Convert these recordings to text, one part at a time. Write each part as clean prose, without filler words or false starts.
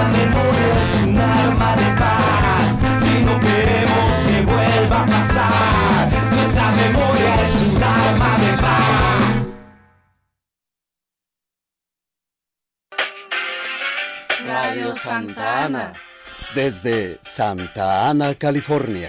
Nuestra memoria es un arma de paz. Si no queremos que vuelva a pasar, nuestra memoria es un arma de paz. Radio Santa Ana, desde Santa Ana, California.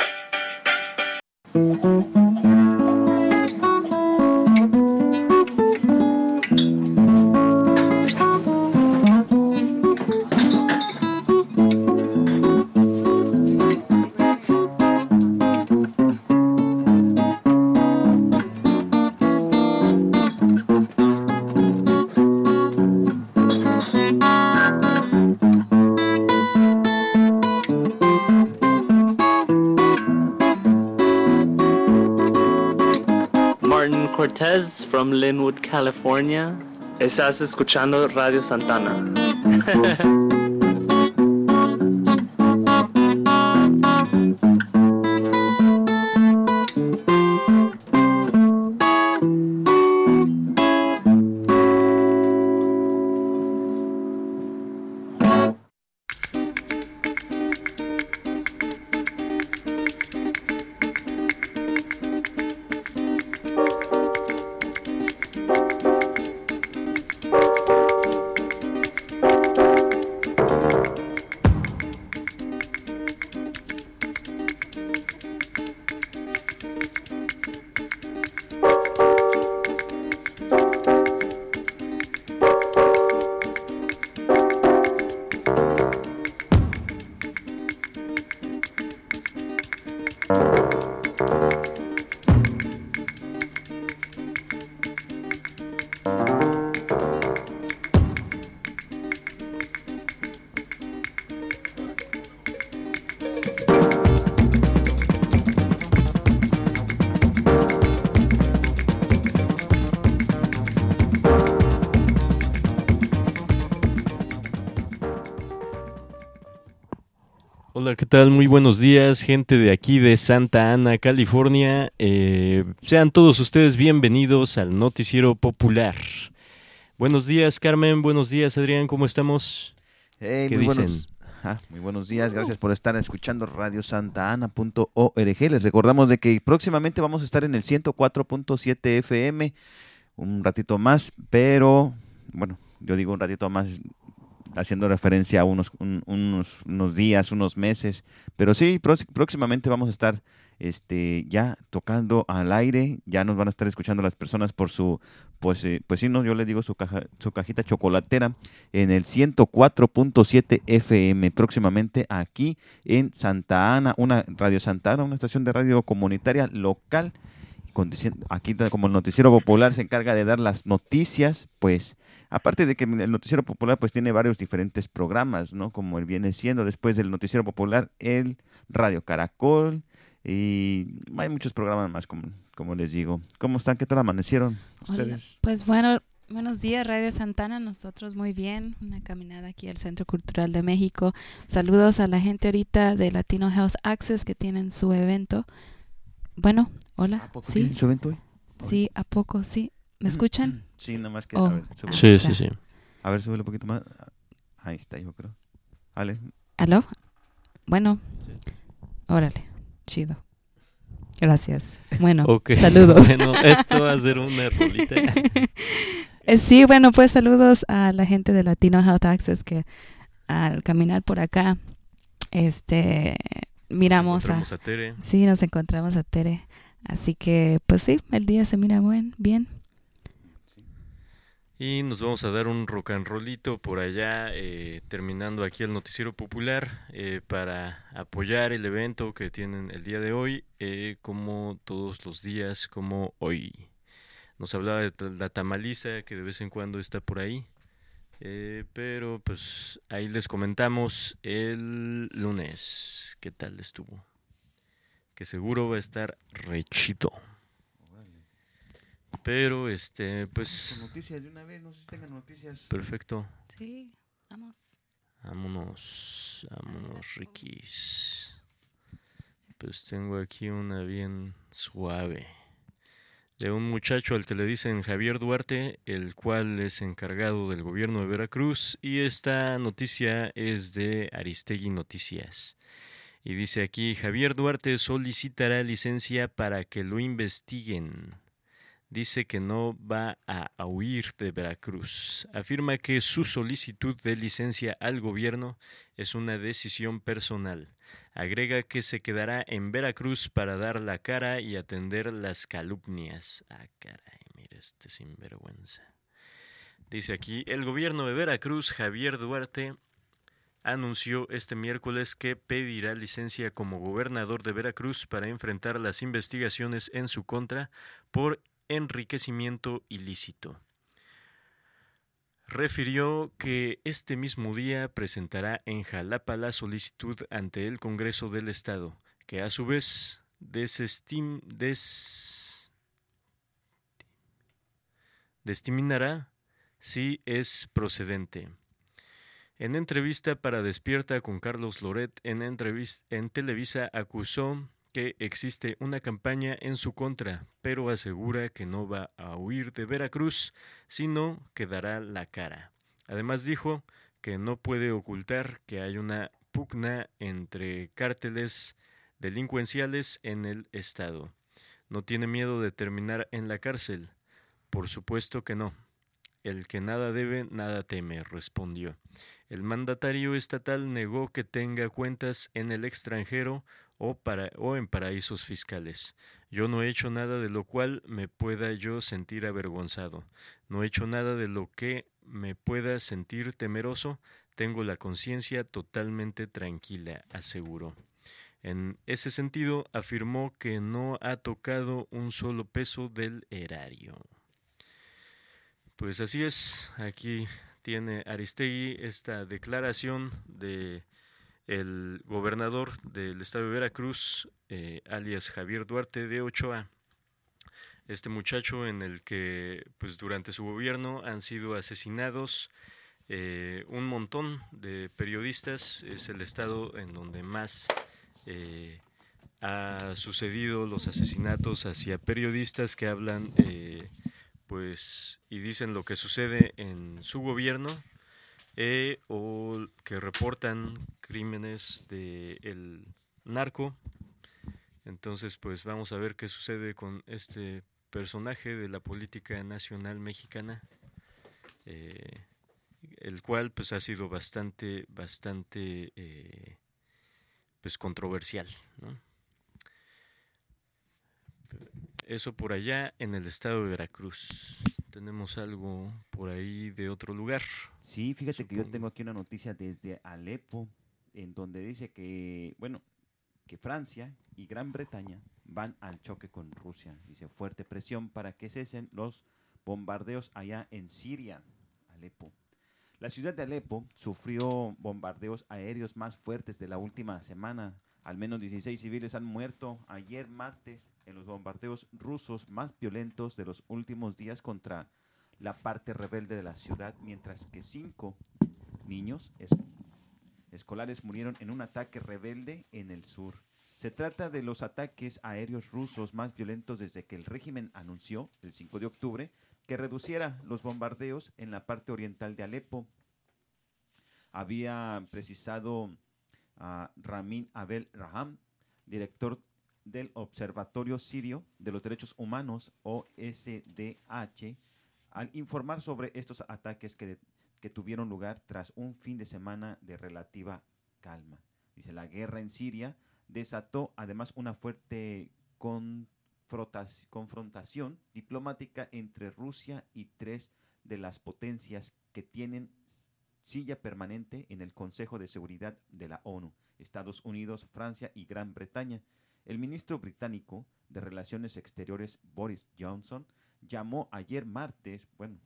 Cortez from Linwood, California. Estás escuchando Radio Santa Ana. Hola, ¿qué tal? Muy buenos días, gente de aquí de Santa Ana, California. Sean todos ustedes bienvenidos al Noticiero Popular. Buenos días, Carmen. Buenos días, Adrián. ¿Cómo estamos? Hey, ¿Qué muy dicen? Muy buenos días. Gracias por estar escuchando radiosantaana.org. Les recordamos de que próximamente vamos a estar en el 104.7 FM un ratito más, pero bueno, yo digo un ratito más haciendo referencia a unos días, unos meses, pero sí, próximamente vamos a estar ya tocando al aire, ya nos van a estar escuchando las personas por su, pues sí, no, yo les digo su cajita chocolatera en el 104.7 FM, próximamente aquí en Santa Ana, una Radio Santa Ana, una estación de radio comunitaria local. Aquí como el Noticiero Popular se encarga de dar las noticias, pues aparte de que el Noticiero Popular pues tiene varios diferentes programas, ¿no? Como él viene siendo después del Noticiero Popular, el Radio Caracol, y hay muchos programas más, como les digo. ¿Cómo están? ¿Qué tal amanecieron ustedes? Hola. Pues bueno, buenos días Radio Santana, nosotros muy bien, una caminada aquí al Centro Cultural de México. Saludos a la gente ahorita de Latino Health Access que tienen su evento. Bueno, hola. ¿A poco sí, tienen su evento hoy? sí, ¿a poco? Sí. ¿Me escuchan? Sí, nada más que Oh. a ver, súbele. Sí, claro. sí. A ver, súbele un poquito más. Ahí está, yo creo. Vale. ¿Aló? Bueno, órale, chido. Gracias. Bueno, Ok. saludos. Bueno, esto va a ser una rolita. Sí, bueno, pues saludos a la gente de Latino Health Access que al caminar por acá, miramos a Tere. Sí, nos encontramos a Tere. Así que, pues sí, el día se mira bien. Y nos vamos a dar un rock and rollito por allá, terminando aquí el Noticiero Popular, para apoyar el evento que tienen el día de hoy, como todos los días, como hoy. Nos hablaba de la tamaliza que de vez en cuando está por ahí, pero pues ahí les comentamos el lunes qué tal estuvo, que seguro va a estar rechito. Pero pues Noticias de una vez, no sé si tengan noticias. perfecto. Sí, vamos. Vámonos, Rikis. Pues tengo aquí una bien suave. de un muchacho al que le dicen Javier Duarte, el cual es encargado del gobierno de Veracruz, y esta noticia es de Aristegui Noticias. Y dice aquí, Javier Duarte solicitará licencia para que lo investiguen. Dice que no va a huir de Veracruz. Afirma que su solicitud de licencia al gobierno es una decisión personal. Agrega que se quedará en Veracruz para dar la cara y atender las calumnias. Ah, caray, mira este sinvergüenza. Dice aquí, el gobierno de Veracruz, Javier Duarte, anunció este miércoles que pedirá licencia como gobernador de Veracruz para enfrentar las investigaciones en su contra por enriquecimiento ilícito. Refirió que este mismo día presentará en Jalapa la solicitud ante el Congreso del Estado, que a su vez destiminará si es procedente. En entrevista para Despierta con Carlos Loret en Televisa acusó que existe una campaña en su contra, pero asegura que no va a huir de Veracruz, sino que dará la cara. Además dijo que no puede ocultar que hay una pugna entre cárteles delincuenciales en el estado. No tiene miedo de terminar en la cárcel. Por supuesto que no. El que nada debe, nada teme, respondió. El mandatario estatal negó que tenga cuentas en el extranjero o en paraísos fiscales. Yo no he hecho nada de lo cual me pueda yo sentir avergonzado. No he hecho nada de lo que me pueda sentir temeroso. Tengo la conciencia totalmente tranquila, aseguró. En ese sentido, afirmó que no ha tocado un solo peso del erario. Pues así es, aquí tiene Aristegui esta declaración de el gobernador del estado de Veracruz, alias Javier Duarte de Ochoa. Este muchacho en el que pues durante su gobierno han sido asesinados un montón de periodistas. Es el estado en donde más ha sucedido los asesinatos hacia periodistas que hablan pues y dicen lo que sucede en su gobierno o que reportan crímenes del narco. Entonces pues vamos a ver qué sucede con este personaje de la política nacional mexicana, el cual pues ha sido bastante pues controversial, ¿no? Eso por allá en el estado de Veracruz. ¿Tenemos algo por ahí de otro lugar? Sí, fíjate que yo Supongo. tengo aquí una noticia desde Alepo, en donde dice que, bueno, que Francia y Gran Bretaña van al choque con Rusia. Dice, fuerte presión para que cesen los bombardeos allá en Siria, Alepo. La ciudad de Alepo sufrió bombardeos aéreos más fuertes de la última semana. Al menos 16 civiles han muerto ayer martes en los bombardeos rusos más violentos de los últimos días contra la parte rebelde de la ciudad, mientras que 5 niños escolares murieron en un ataque rebelde en el sur. Se trata de los ataques aéreos rusos más violentos desde que el régimen anunció, el 5 de octubre, que reduciera los bombardeos en la parte oriental de Alepo. Había precisado a Ramin Abel Raham, director del Observatorio Sirio de los Derechos Humanos, OSDH, al informar sobre estos ataques que tuvieron lugar tras un fin de semana de relativa calma. Dice, la guerra en Siria desató además una fuerte confrontación diplomática entre Rusia y 3 de las potencias que tienen silla permanente en el Consejo de Seguridad de la ONU, Estados Unidos, Francia y Gran Bretaña. El ministro británico de Relaciones Exteriores, Boris Johnson, llamó ayer martes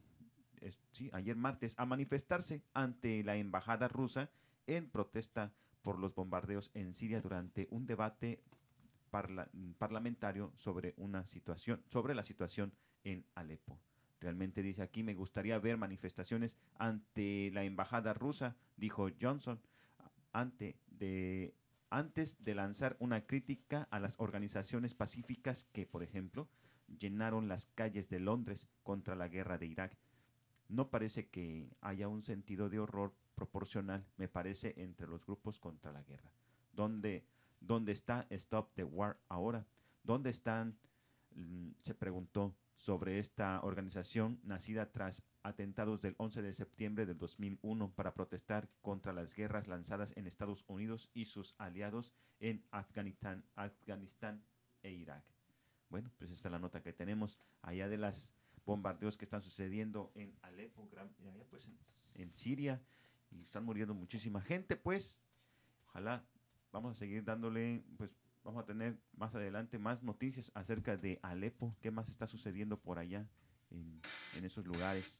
a manifestarse ante la embajada rusa en protesta por los bombardeos en Siria durante un debate parlamentario sobre la situación en Alepo. Realmente dice aquí, me gustaría ver manifestaciones ante la embajada rusa, dijo Johnson, antes de lanzar una crítica a las organizaciones pacíficas que, por ejemplo, llenaron las calles de Londres contra la guerra de Irak. No parece que haya un sentido de horror proporcional, me parece, entre los grupos contra la guerra. ¿Dónde está Stop the War ahora? ¿Dónde están? Se preguntó sobre esta organización nacida tras atentados del 11 de septiembre del 2001 para protestar contra las guerras lanzadas en Estados Unidos y sus aliados en Afganistán e Irak. Bueno, pues esta es la nota que tenemos allá de los bombardeos que están sucediendo en Alepo, allá pues en Siria, y están muriendo muchísima gente. Pues ojalá vamos a seguir dándole, pues vamos a tener más adelante más noticias acerca de Alepo, qué más está sucediendo por allá en esos lugares.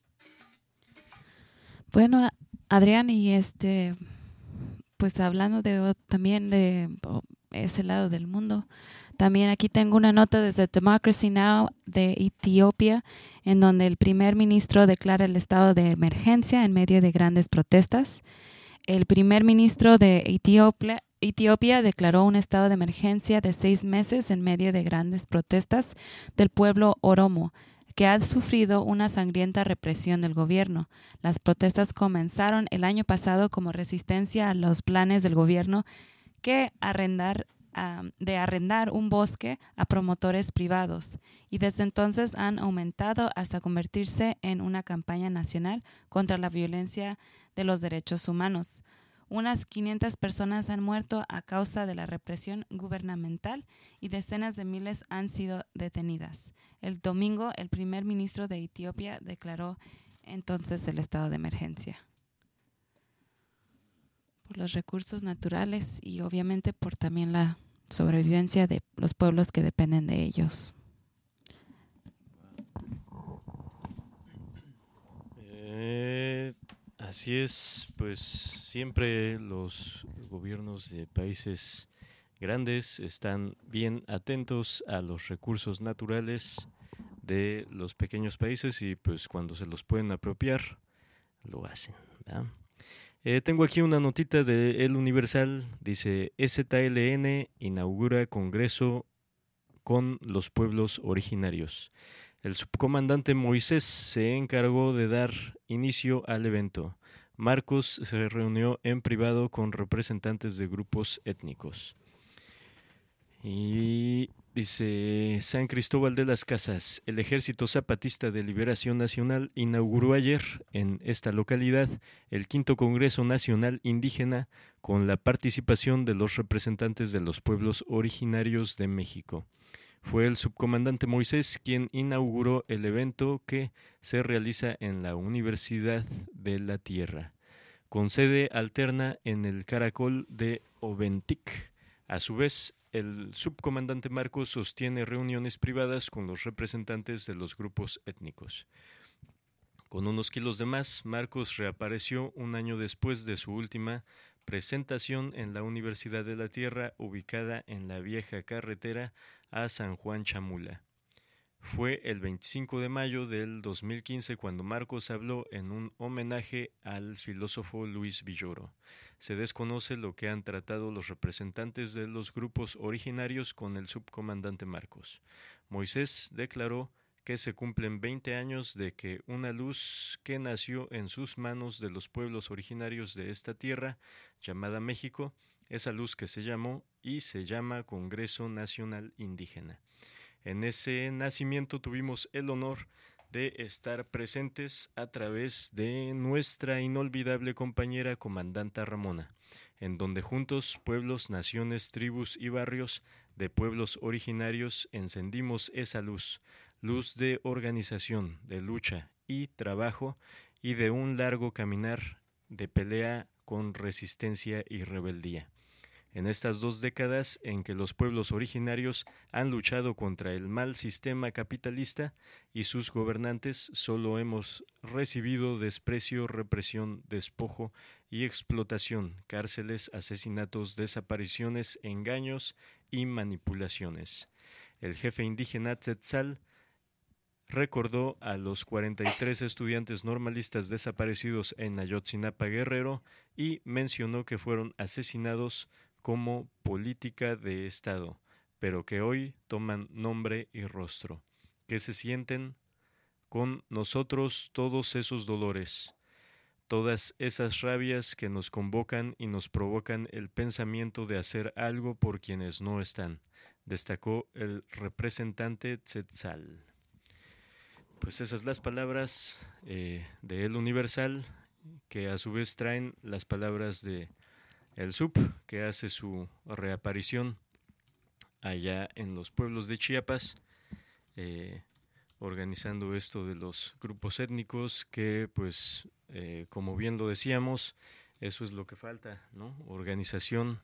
Bueno, Adrián, y pues hablando también de ese lado del mundo, también aquí tengo una nota desde Democracy Now! De Etiopía, en donde el primer ministro declara el estado de emergencia en medio de grandes protestas. El primer ministro de Etiopía declaró un estado de emergencia de 6 meses en medio de grandes protestas del pueblo oromo, que ha sufrido una sangrienta represión del gobierno. Las protestas comenzaron el año pasado como resistencia a los planes del gobierno de arrendar un bosque a promotores privados, y desde entonces han aumentado hasta convertirse en una campaña nacional contra la violencia de los derechos humanos. Unas 500 personas han muerto a causa de la represión gubernamental y decenas de miles han sido detenidas. El domingo, el primer ministro de Etiopía declaró entonces el estado de emergencia por los recursos naturales y obviamente por también la sobrevivencia de los pueblos que dependen de ellos. Así es, pues siempre los gobiernos de países grandes están bien atentos a los recursos naturales de los pequeños países y pues cuando se los pueden apropiar, lo hacen, ¿verdad? Tengo aquí una notita de El Universal, dice EZLN inaugura congreso con los pueblos originarios. El subcomandante Moisés se encargó de dar inicio al evento. Marcos se reunió en privado con representantes de grupos étnicos. Y dice San Cristóbal de las Casas, el Ejército Zapatista de Liberación Nacional inauguró ayer en esta localidad el 5º Congreso Nacional Indígena con la participación de los representantes de los pueblos originarios de México. Fue el subcomandante Moisés quien inauguró el evento que se realiza en la Universidad de la Tierra, con sede alterna en el Caracol de Oventic. A su vez, el subcomandante Marcos sostiene reuniones privadas con los representantes de los grupos étnicos. Con unos kilos de más, Marcos reapareció un año después de su última presentación en la Universidad de la Tierra, ubicada en la vieja carretera a San Juan Chamula. Fue el 25 de mayo del 2015 cuando Marcos habló en un homenaje al filósofo Luis Villoro. Se desconoce lo que han tratado los representantes de los grupos originarios con el subcomandante Marcos. Moisés declaró que se cumplen 20 años de que una luz que nació en sus manos de los pueblos originarios de esta tierra, llamada México, esa luz que se llamó y se llama Congreso Nacional Indígena. En ese nacimiento tuvimos el honor de estar presentes a través de nuestra inolvidable compañera comandanta Ramona, en donde juntos, pueblos, naciones, tribus y barrios de pueblos originarios encendimos esa luz, luz de organización, de lucha y trabajo y de un largo caminar de pelea con resistencia y rebeldía. En estas 2 décadas en que los pueblos originarios han luchado contra el mal sistema capitalista y sus gobernantes, solo hemos recibido desprecio, represión, despojo y explotación, cárceles, asesinatos, desapariciones, engaños y manipulaciones. El jefe indígena Tzetzal recordó a los 43 estudiantes normalistas desaparecidos en Ayotzinapa, Guerrero, y mencionó que fueron asesinados como política de Estado, pero que hoy toman nombre y rostro. que se sienten con nosotros todos esos dolores, todas esas rabias que nos convocan y nos provocan el pensamiento de hacer algo por quienes no están, destacó el representante Tzetzal. Pues esas las palabras de El Universal, que a su vez traen las palabras de el SUP, que hace su reaparición allá en los pueblos de Chiapas, organizando esto de los grupos étnicos que, pues, como bien lo decíamos, eso es lo que falta, ¿no? Organización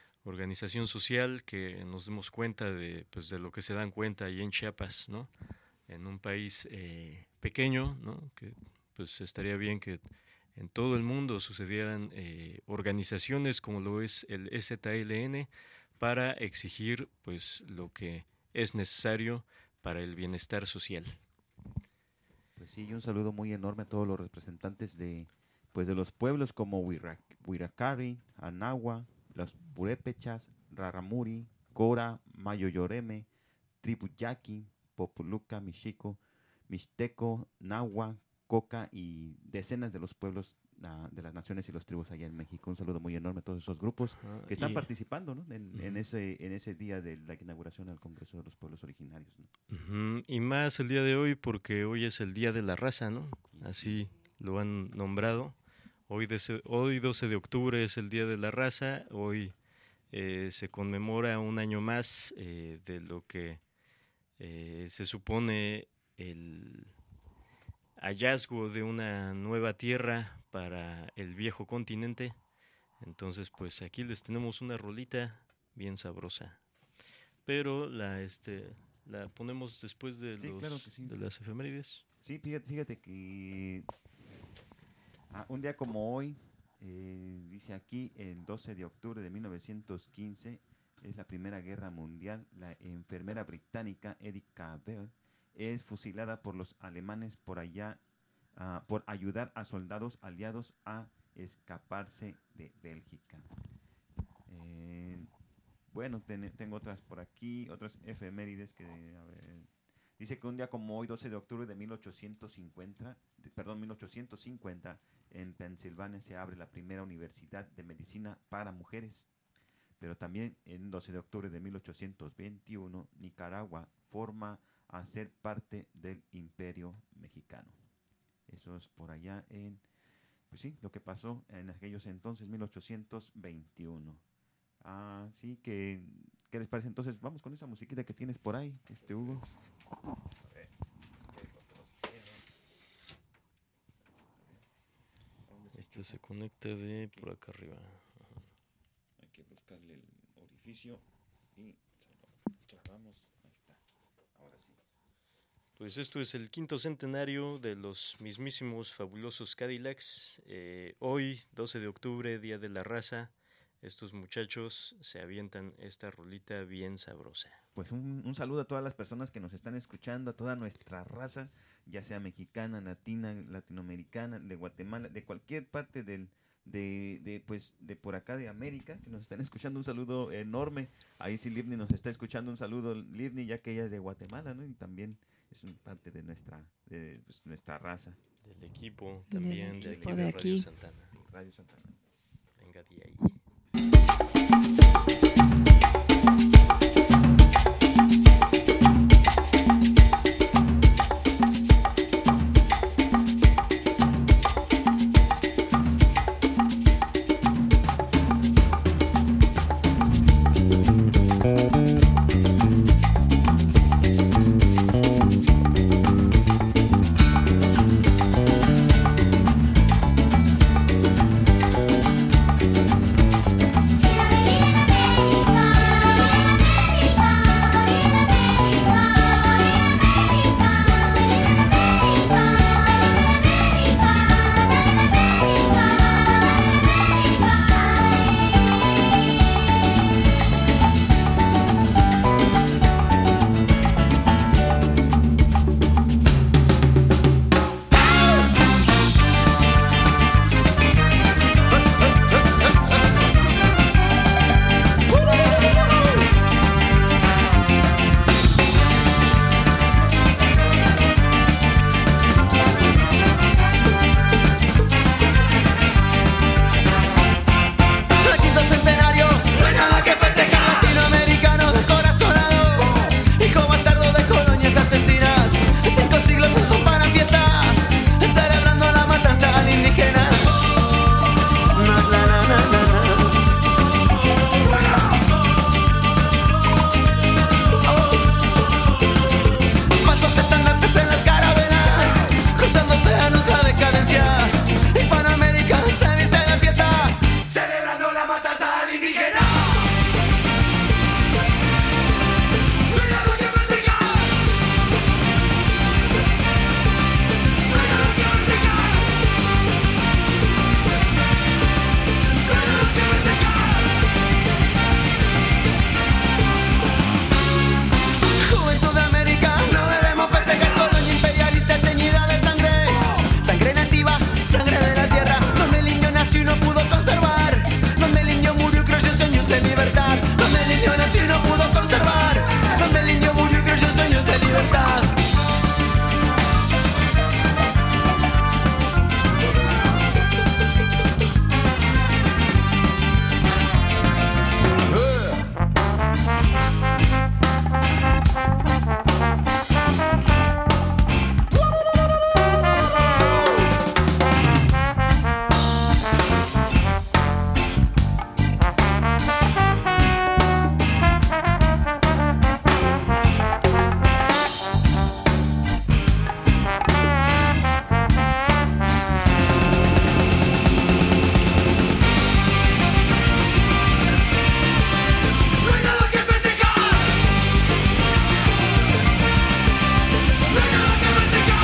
social, que nos demos cuenta de, pues, de lo que se dan cuenta ahí en Chiapas, ¿no? En un país pequeño, ¿no? Que pues estaría bien que en todo el mundo sucedieran organizaciones como lo es el EZLN para exigir, pues, lo que es necesario para el bienestar social. Pues sí, y un saludo muy enorme a todos los representantes de los pueblos como Huiracari, Anagua, los Purépechas, Raramuri, Cora, Mayoyoreme, Tribuyaki, Populuca, Mixico, Mixteco, Nahua, Coca y decenas de los pueblos de las naciones y los tribus allá en México. Un saludo muy enorme a todos esos grupos que están participando, ¿no? en ese día de la inauguración al Congreso de los Pueblos Originarios, ¿no? Y más el día de hoy, porque hoy es el Día de la Raza, ¿no? Así lo han nombrado. Hoy 12 de octubre es el Día de la Raza. Hoy se conmemora un año más de lo que se supone el hallazgo de una nueva tierra para el viejo continente. Entonces, pues aquí les tenemos una rolita bien sabrosa, pero la ponemos después de claro que sí, de las efemérides. Sí, fíjate que un día como hoy, dice aquí, el 12 de octubre de 1915, es la Primera Guerra Mundial. La enfermera británica Edith Cavell es fusilada por los alemanes por ayudar a soldados aliados a escaparse de Bélgica. Bueno, tengo otras por aquí, otras efemérides que, dice que un día como hoy, 12 de octubre de 1850, en Pensilvania se abre la primera universidad de medicina para mujeres. Pero también en 12 de octubre de 1821, Nicaragua forma a ser parte del Imperio Mexicano. Eso es por allá pues sí, lo que pasó en aquellos entonces, 1821. Sí, ¿qué les parece? Entonces, vamos con esa musiquita que tienes por ahí, Hugo. A ver, Este se conecta de por acá arriba. Hay que buscarle el orificio y clavamos. Ahí está. Ahora sí. Pues esto es el 5º centenario de los mismísimos fabulosos Cadillacs. Hoy, 12 de octubre, Día de la Raza, estos muchachos se avientan esta rolita bien sabrosa. Pues un saludo a todas las personas que nos están escuchando, a toda nuestra raza, ya sea mexicana, latina, latinoamericana, de Guatemala, de cualquier parte de por acá de América, que nos están escuchando. Un saludo enorme. Ahí sí Livni nos está escuchando, un saludo Livni, ya que ella es de Guatemala, ¿no? Y también es parte de nuestra raza. Del equipo también, del equipo de Radio aquí. Santana. Radio Santana. Venga de ahí. grite no. Venga lo que me diga. Venga lo que me diga. Venga lo que me diga. Juventud de América, no debemos festejar colonia imperialista teñida de sangre. Sangre nativa, sangre de la tierra, donde el niño nació y no pudo conservar, donde el niño murió y creció en sueños de libertad, donde el niño nació y no pudo conservar, donde el niño murió y creció en sueños de libertad. Venga lo que me diga. Venga lo que me diga.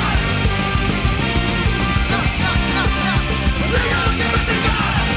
Venga lo que me diga.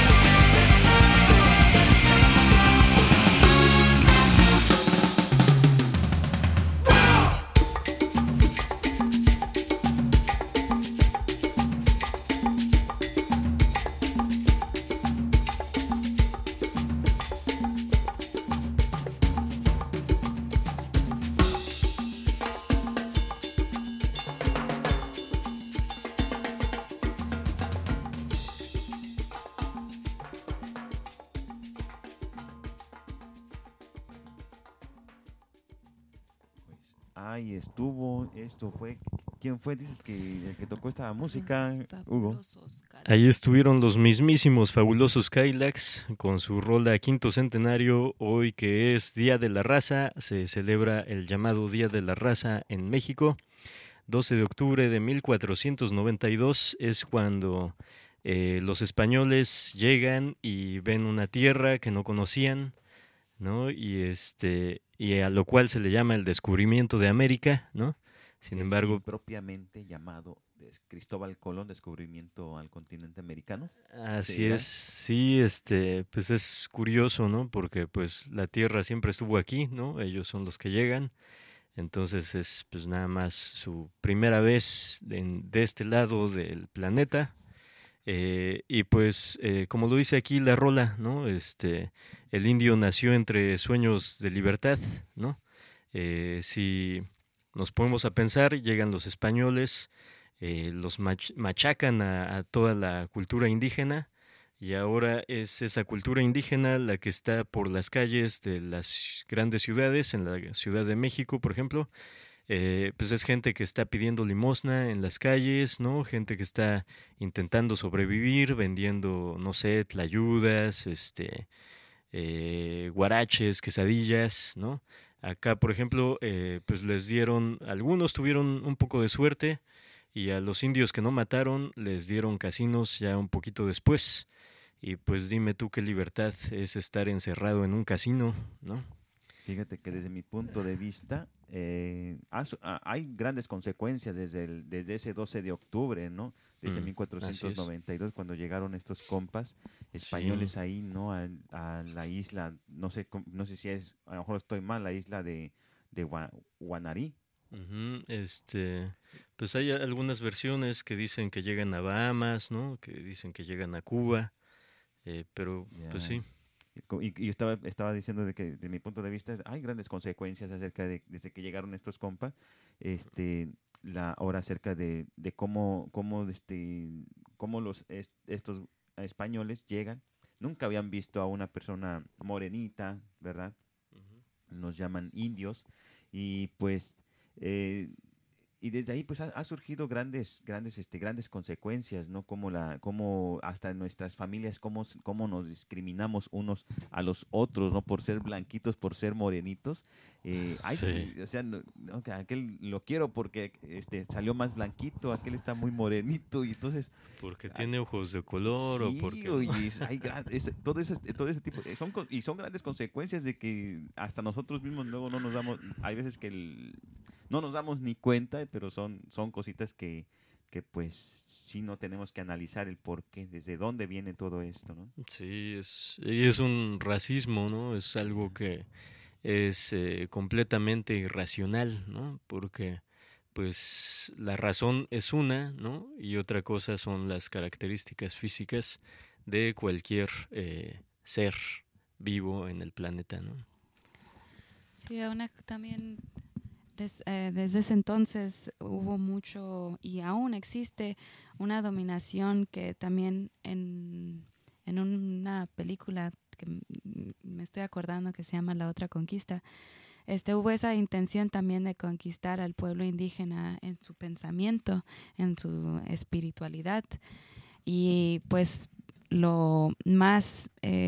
Ahí estuvo, esto fue, ¿quién fue? Dices que el que tocó esta música, Hugo. Ahí estuvieron los mismísimos fabulosos Cadillacs con su rola Quinto Centenario. Hoy que es Día de la Raza, se celebra el llamado Día de la Raza en México. 12 de octubre de 1492 es cuando los españoles llegan y ven una tierra que no conocían, ¿no? Y a lo cual se le llama el descubrimiento de América, ¿no? Sin Es embargo, propiamente llamado Cristóbal Colón, descubrimiento al continente americano. así ¿Será? es, sí, pues es curioso, ¿no? Porque pues la Tierra siempre estuvo aquí, ¿no? Ellos son los que llegan, entonces es pues nada más su primera vez de este lado del planeta. Y pues, como lo dice aquí la rola, ¿no? El indio nació entre sueños de libertad, ¿no? Si nos ponemos a pensar, llegan los españoles, los machacan a toda la cultura indígena, y ahora es esa cultura indígena la que está por las calles de las grandes ciudades, en la Ciudad de México, por ejemplo. Pues es gente que está pidiendo limosna en las calles, ¿no? Gente que está intentando sobrevivir, vendiendo, no sé, tlayudas, guaraches, quesadillas, ¿no? Acá, por ejemplo, pues les dieron, algunos tuvieron un poco de suerte, y a los indios que no mataron les dieron casinos ya un poquito después. Y pues dime tú qué libertad es estar encerrado en un casino, ¿no? Fíjate que desde mi punto de vista hay grandes consecuencias desde ese 12 de octubre, ¿no? Desde Así es. 1492, cuando llegaron estos compas españoles ahí, ¿no? A la isla, no sé si es, a lo mejor estoy mal, la isla de Guanarí. Ujú, pues hay algunas versiones que dicen que llegan a Bahamas, ¿no? Que dicen que llegan a Cuba, pero pues Ya. sí. Y yo estaba diciendo de que, de mi punto de vista, hay grandes consecuencias acerca desde que llegaron estos compas, ahora acerca de cómo estos españoles llegan. Nunca habían visto a una persona morenita, ¿verdad? Ujú. Nos llaman indios, y pues y desde ahí pues ha surgido grandes consecuencias, ¿no? Como hasta en nuestras familias, cómo nos discriminamos unos a los otros, ¿no? Por ser blanquitos, por ser morenitos. Sí. O sea, no, que aquel lo quiero porque salió más blanquito, aquel está muy morenito, y entonces Porque tiene ojos de color o sí, porque... oye, todo ese tipo, son grandes consecuencias de que hasta nosotros mismos luego no nos damos, hay veces que no nos damos ni cuenta, pero son cositas que pues sí no tenemos que analizar el por qué, desde dónde viene todo esto, ¿no? Sí, es un racismo, ¿no? Es algo que es completamente irracional, ¿no? Porque pues la razón es una, ¿no? Y otra cosa son las características físicas de cualquier ser vivo en el planeta, ¿no? Sí, también desde ese entonces hubo mucho y aún existe una dominación que también en una película que me estoy acordando que se llama La Otra Conquista, hubo esa intención también de conquistar al pueblo indígena en su pensamiento, en su espiritualidad, y pues lo más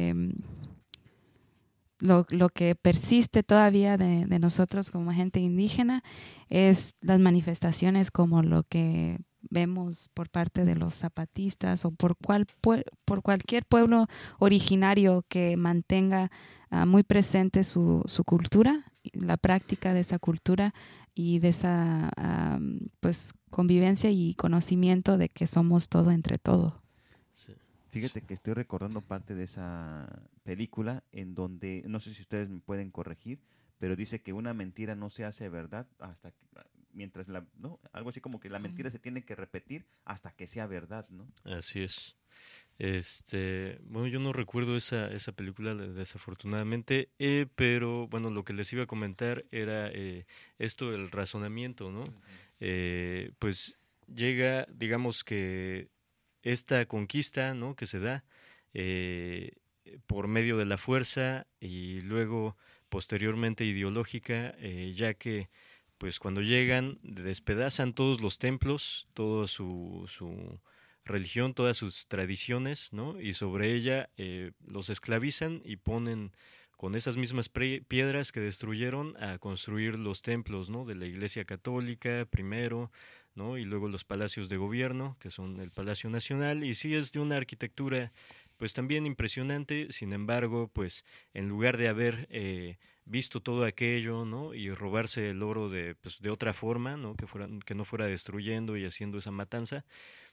lo que persiste todavía de nosotros como gente indígena es las manifestaciones como lo que vemos por parte de los zapatistas o por cualquier pueblo originario que mantenga muy presente su cultura, la práctica de esa cultura y de esa pues convivencia y conocimiento de que somos todo entre todo. Sí. Fíjate que estoy recordando parte de esa película en donde, no sé si ustedes me pueden corregir, pero dice que una mentira no se hace verdad mientras ¿no? Algo así como que la mentira se tiene que repetir hasta que sea verdad, ¿no? Así es. Bueno, yo no recuerdo esa película desafortunadamente, pero bueno, lo que les iba a comentar era esto del razonamiento, ¿no? Pues llega, digamos que esta conquista, ¿no? Que se da por medio de la fuerza y luego posteriormente ideológica, ya que pues cuando llegan despedazan todos los templos, toda su religión, todas sus tradiciones, ¿no? Y sobre ella los esclavizan y ponen con esas mismas piedras que destruyeron a construir los templos, ¿no? De la Iglesia Católica primero, ¿no? Y luego los palacios de gobierno, que son el Palacio Nacional, y sí es de una arquitectura pues también impresionante. Sin embargo, pues en lugar de haber visto todo aquello, ¿no? Y robarse el oro de otra forma, ¿no? Que no fuera destruyendo y haciendo esa matanza,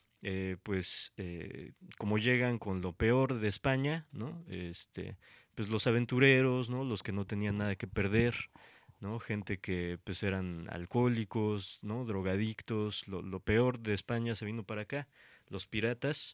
como llegan con lo peor de España, ¿no? Pues los aventureros, ¿no? Los que no tenían nada que perder, ¿no? Gente que pues eran alcohólicos, ¿no? Drogadictos, lo peor de España se vino para acá, los piratas,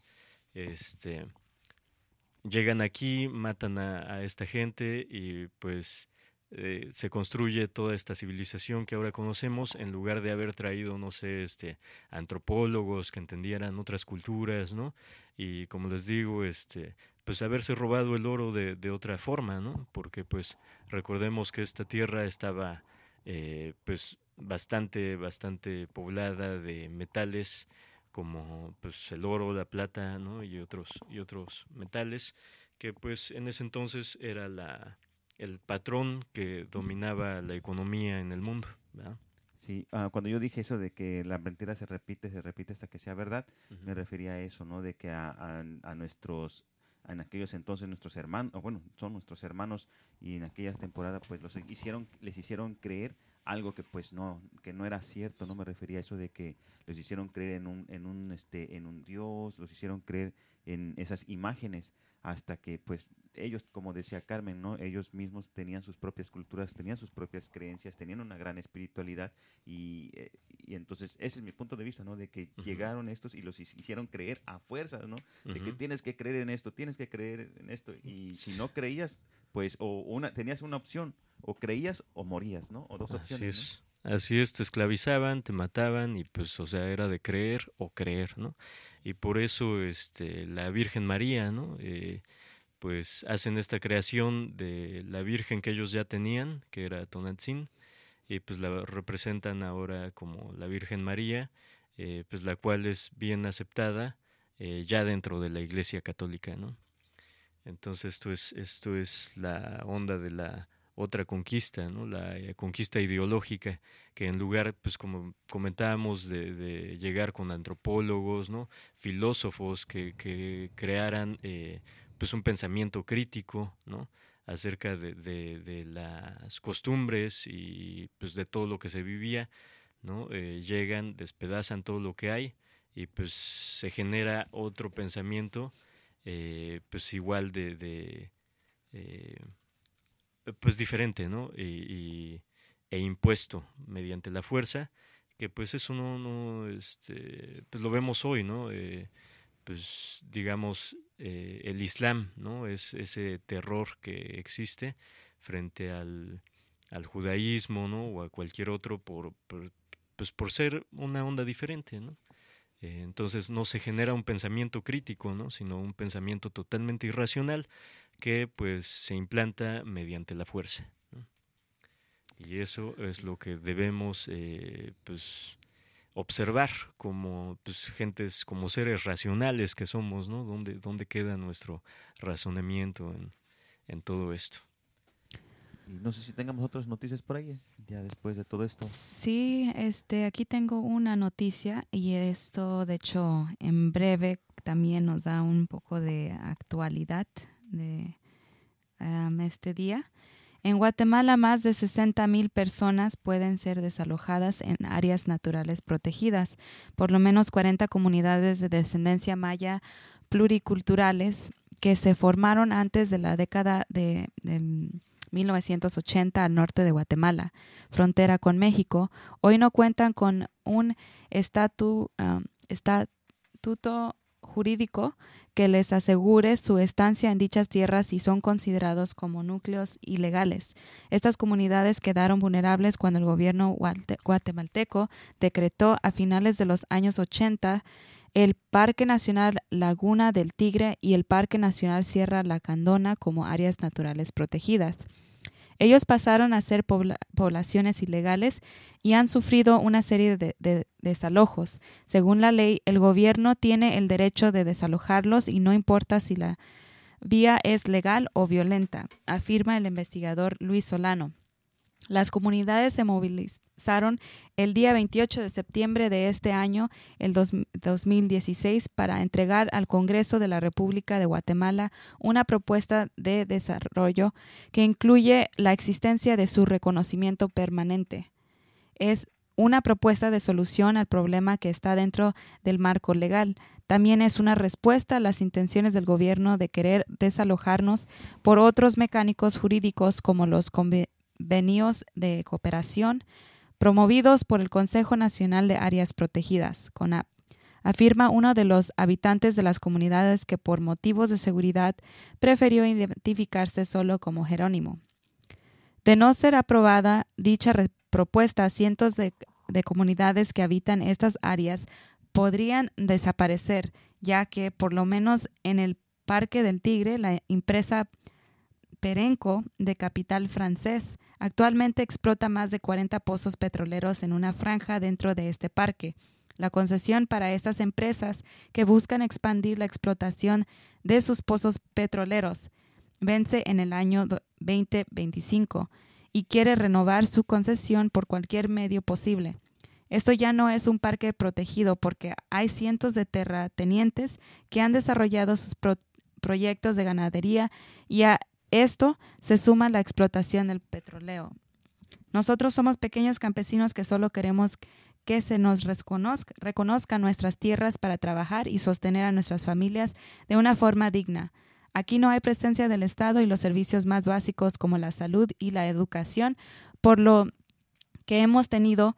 llegan aquí, matan a esta gente y pues se construye toda esta civilización que ahora conocemos en lugar de haber traído, no sé, antropólogos que entendieran otras culturas, ¿no? Y como les digo, pues haberse robado el oro de otra forma, ¿no? Porque pues recordemos que esta tierra estaba pues bastante poblada de metales como pues el oro, la plata, ¿no? y otros metales que pues en ese entonces era el patrón que dominaba la economía en el mundo, ¿verdad? Sí, cuando yo dije eso de que la mentira se repite hasta que sea verdad, me refería a eso, ¿no? De que a nuestros, en aquellos entonces nuestros hermanos, bueno, son nuestros hermanos, y en aquella temporada pues les hicieron creer algo que pues que no era cierto. No me refería a eso de que los hicieron creer en un Dios, los hicieron creer en esas imágenes, hasta que pues ellos, como decía Carmen, ¿no? Ellos mismos tenían sus propias culturas, tenían sus propias creencias, tenían una gran espiritualidad, y entonces ese es mi punto de vista, ¿no? De que llegaron estos y los hicieron creer a fuerzas, ¿no? De que tienes que creer en esto, y si no creías, pues tenías una opción, o creías o morías, ¿no? O dos opciones. Así es, te esclavizaban, te mataban y pues, o sea, era de creer o creer, ¿no? Y por eso, la Virgen María, ¿no? Pues hacen esta creación de la Virgen que ellos ya tenían, que era Tonantzin, y pues la representan ahora como la Virgen María, pues la cual es bien aceptada ya dentro de la Iglesia Católica, ¿no? Entonces esto es la onda de la otra conquista, ¿no? La conquista ideológica, que en lugar, pues como comentábamos, de llegar con antropólogos, ¿no? Filósofos que crearan pues un pensamiento crítico, ¿no? Acerca de las costumbres y pues de todo lo que se vivía, ¿no? Llegan, despedazan todo lo que hay y pues se genera otro pensamiento pues igual pues diferente, ¿no? E impuesto mediante la fuerza, que pues eso no pues lo vemos hoy, ¿no? Pues digamos el Islam, ¿no? Es ese terror que existe frente al judaísmo, ¿no? O a cualquier otro pues por ser una onda diferente, ¿no? Entonces no se genera un pensamiento crítico, ¿no? Sino un pensamiento totalmente irracional que pues se implanta mediante la fuerza, ¿no? Y eso es lo que debemos pues observar como pues gentes, como seres racionales que somos, ¿no? ¿Dónde queda nuestro razonamiento en todo esto? Y no sé si tengamos otras noticias por ahí, ya después de todo esto. Sí, aquí tengo una noticia y esto, de hecho, en breve también nos da un poco de actualidad de este día. En Guatemala, más de 60,000 personas pueden ser desalojadas en áreas naturales protegidas. Por lo menos 40 comunidades de descendencia maya pluriculturales que se formaron antes de la década del 1980 al norte de Guatemala, frontera con México, hoy no cuentan con un estatuto jurídico que les asegure su estancia en dichas tierras y son considerados como núcleos ilegales. Estas comunidades quedaron vulnerables cuando el gobierno guatemalteco decretó a finales de los años 80 el Parque Nacional Laguna del Tigre y el Parque Nacional Sierra Lacandona como áreas naturales protegidas. Ellos pasaron a ser poblaciones ilegales y han sufrido una serie de desalojos. Según la ley, el gobierno tiene el derecho de desalojarlos y no importa si la vía es legal o violenta, afirma el investigador Luis Solano. Las comunidades se movilizaron el día 28 de septiembre de este año, el 2016, para entregar al Congreso de la República de Guatemala una propuesta de desarrollo que incluye la existencia de su reconocimiento permanente. Es una propuesta de solución al problema que está dentro del marco legal. También es una respuesta a las intenciones del gobierno de querer desalojarnos por otros mecánicos jurídicos como los convenios de cooperación promovidos por el Consejo Nacional de Áreas Protegidas, CONAP, afirma uno de los habitantes de las comunidades que por motivos de seguridad prefirió identificarse solo como Jerónimo. De no ser aprobada dicha propuesta, cientos de comunidades que habitan estas áreas podrían desaparecer, ya que por lo menos en el Parque del Tigre, la empresa Perenco, de capital francés, actualmente explota más de 40 pozos petroleros en una franja dentro de este parque. La concesión para estas empresas que buscan expandir la explotación de sus pozos petroleros vence en el año 2025 y quiere renovar su concesión por cualquier medio posible. Esto ya no es un parque protegido porque hay cientos de terratenientes que han desarrollado sus proyectos de ganadería y a esto se suma la explotación del petróleo. Nosotros somos pequeños campesinos que solo queremos que se nos reconozcan nuestras tierras para trabajar y sostener a nuestras familias de una forma digna. Aquí no hay presencia del Estado y los servicios más básicos como la salud y la educación, por lo que hemos tenido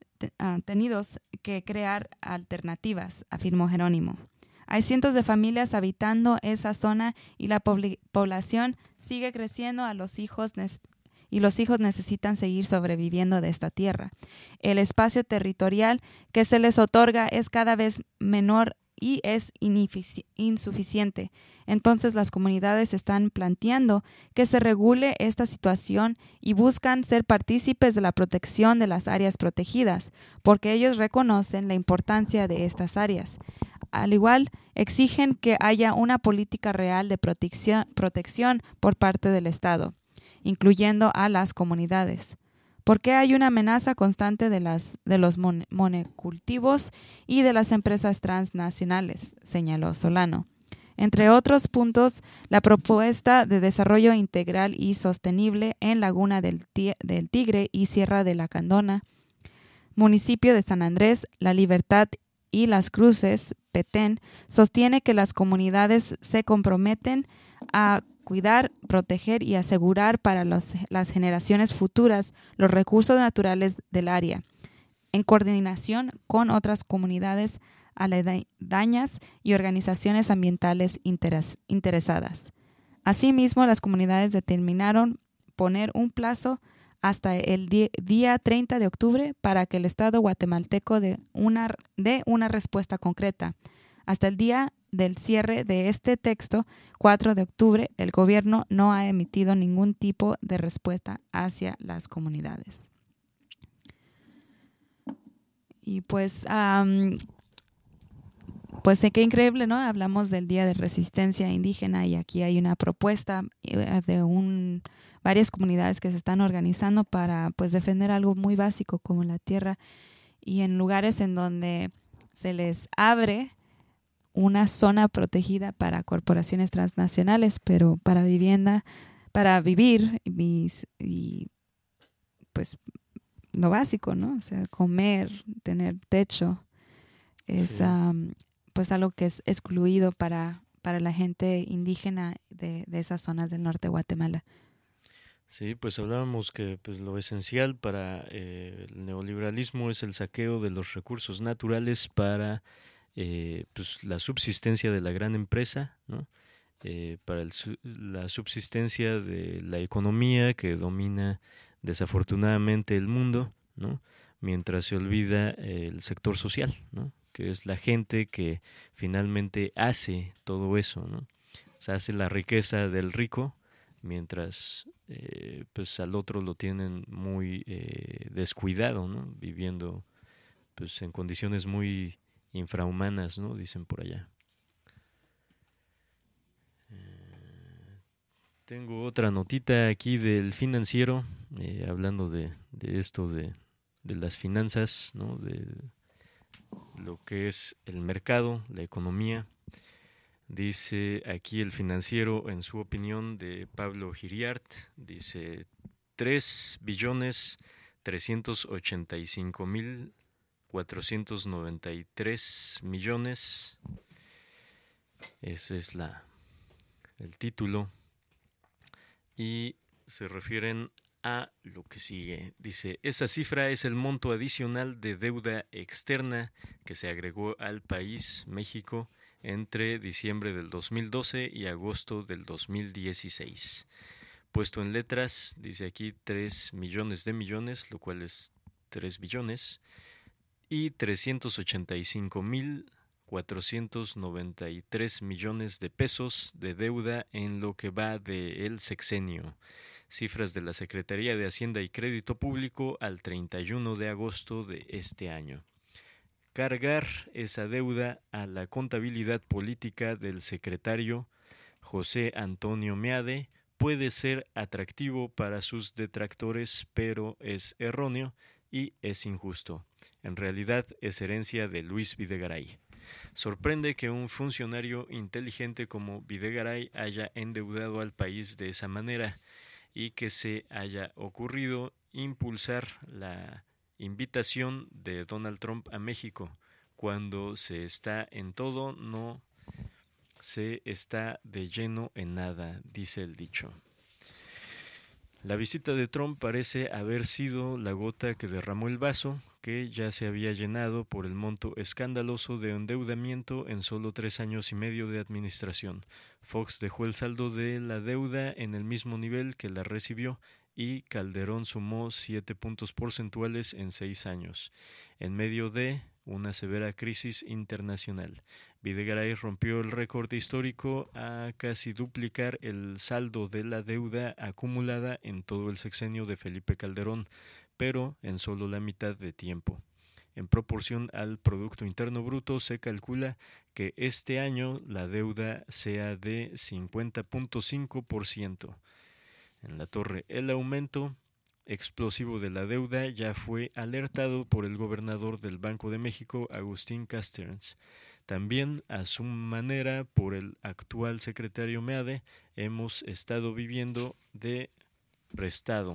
que crear alternativas, afirmó Jerónimo. Hay cientos de familias habitando esa zona y la población sigue creciendo y los hijos necesitan seguir sobreviviendo de esta tierra. El espacio territorial que se les otorga es cada vez menor y es insuficiente. Entonces las comunidades están planteando que se regule esta situación y buscan ser partícipes de la protección de las áreas protegidas, porque ellos reconocen la importancia de estas áreas. Al igual, exigen que haya una política real de protección por parte del Estado, incluyendo a las comunidades. Porque hay una amenaza constante de los monocultivos y de las empresas transnacionales, señaló Solano. Entre otros puntos, la propuesta de desarrollo integral y sostenible en Laguna del Tigre y Sierra de la Candona, municipio de San Andrés, La Libertad y Las Cruces, Petén, sostiene que las comunidades se comprometen a cuidar, proteger y asegurar para las generaciones futuras los recursos naturales del área, en coordinación con otras comunidades aledañas y organizaciones ambientales interesadas. Asimismo, las comunidades determinaron poner un plazo hasta el día 30 de octubre para que el Estado guatemalteco dé una respuesta concreta. Hasta el día del cierre de este texto, 4 de octubre, el gobierno no ha emitido ningún tipo de respuesta hacia las comunidades. Y pues qué increíble, ¿no? Hablamos del Día de Resistencia Indígena y aquí hay una propuesta de varias comunidades que se están organizando para pues defender algo muy básico como la tierra, y en lugares en donde se les abre una zona protegida para corporaciones transnacionales, pero para vivienda, para vivir y pues lo básico, ¿no? O sea, comer, tener techo, es Sí. pues algo que es excluido para la gente indígena de esas zonas del norte de Guatemala. Sí, pues hablábamos que pues, lo esencial para el neoliberalismo es el saqueo de los recursos naturales para pues, la subsistencia de la gran empresa, ¿no? Para la subsistencia de la economía que domina desafortunadamente el mundo, ¿no? Mientras se olvida el sector social, ¿no? Que es la gente que finalmente hace todo eso, ¿no? O sea, hace la riqueza del rico, mientras pues al otro lo tienen muy descuidado, ¿no? Viviendo pues en condiciones muy infrahumanas, ¿no? Dicen por allá. Tengo otra notita aquí del Financiero, hablando de esto de las finanzas, ¿no? De lo que es el mercado, la economía. Dice aquí el Financiero, en su opinión de Pablo Giriart, dice 3.385.493 millones. Ese es el título. Y se refieren a lo que sigue. Dice, esa cifra es el monto adicional de deuda externa que se agregó al país, México, entre diciembre del 2012 y agosto del 2016. Puesto en letras, dice aquí 3 millones de millones, lo cual es 3 billones, y 385.493 millones de pesos de deuda en lo que va del sexenio. Cifras de la Secretaría de Hacienda y Crédito Público al 31 de agosto de este año. Cargar esa deuda a la contabilidad política del secretario José Antonio Meade puede ser atractivo para sus detractores, pero es erróneo y es injusto. En realidad es herencia de Luis Videgaray. Sorprende que un funcionario inteligente como Videgaray haya endeudado al país de esa manera y que se haya ocurrido impulsar la invitación de Donald Trump a México. Cuando se está en todo, no se está de lleno en nada, dice el dicho. La visita de Trump parece haber sido la gota que derramó el vaso, que ya se había llenado por el monto escandaloso de endeudamiento en solo 3 años y medio de administración. Fox dejó el saldo de la deuda en el mismo nivel que la recibió y Calderón sumó 7 puntos porcentuales en 6 años. En medio de una severa crisis internacional. Videgaray rompió el récord histórico a casi duplicar el saldo de la deuda acumulada en todo el sexenio de Felipe Calderón, pero en solo la mitad de tiempo. En proporción al Producto Interno Bruto, se calcula que este año la deuda sea de 50.5%. En la torre, el aumento explosivo de la deuda ya fue alertado por el gobernador del Banco de México, Agustín Casterns. También, a su manera, por el actual secretario Meade, hemos estado viviendo de prestado,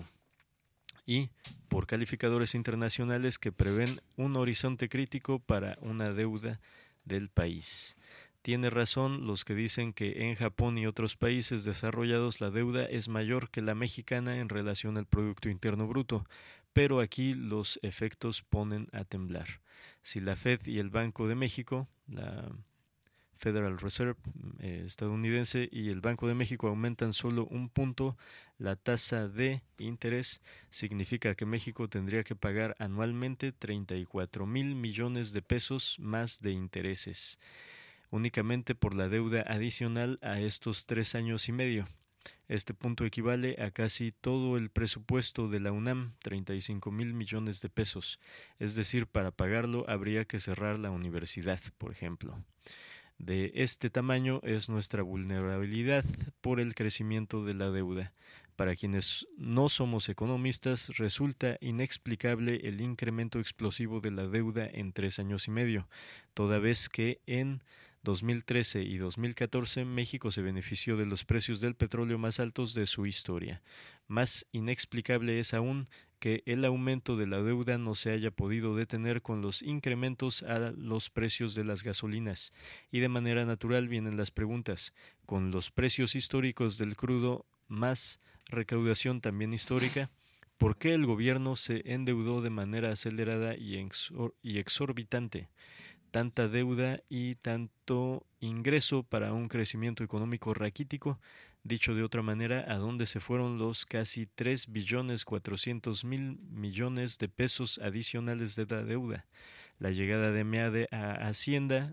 y por calificadores internacionales que prevén un horizonte crítico para una deuda del país. Tiene razón los que dicen que en Japón y otros países desarrollados la deuda es mayor que la mexicana en relación al Producto Interno Bruto, pero aquí los efectos ponen a temblar. Si la Fed y el Banco de México, la Federal Reserve estadounidense, y el Banco de México aumentan solo un punto la tasa de interés, significa que México tendría que pagar anualmente 34,000 millones de pesos más de intereses, únicamente por la deuda adicional a estos 3 años y medio. Este punto equivale a casi todo el presupuesto de la UNAM, 35,000 millones de pesos. Es decir, para pagarlo habría que cerrar la universidad, por ejemplo. De este tamaño es nuestra vulnerabilidad por el crecimiento de la deuda. Para quienes no somos economistas, resulta inexplicable el incremento explosivo de la deuda en 3 años y medio, toda vez que en 2013 y 2014 México se benefició de los precios del petróleo más altos de su historia. Más inexplicable es aún que el aumento de la deuda no se haya podido detener con los incrementos a los precios de las gasolinas. Y de manera natural vienen las preguntas. Con los precios históricos del crudo más recaudación también histórica, ¿por qué el gobierno se endeudó de manera acelerada y exorbitante? Tanta deuda y tanto ingreso para un crecimiento económico raquítico. Dicho de otra manera, ¿a dónde se fueron los casi 3,400,000 millones de pesos adicionales de la deuda? La llegada de Meade a Hacienda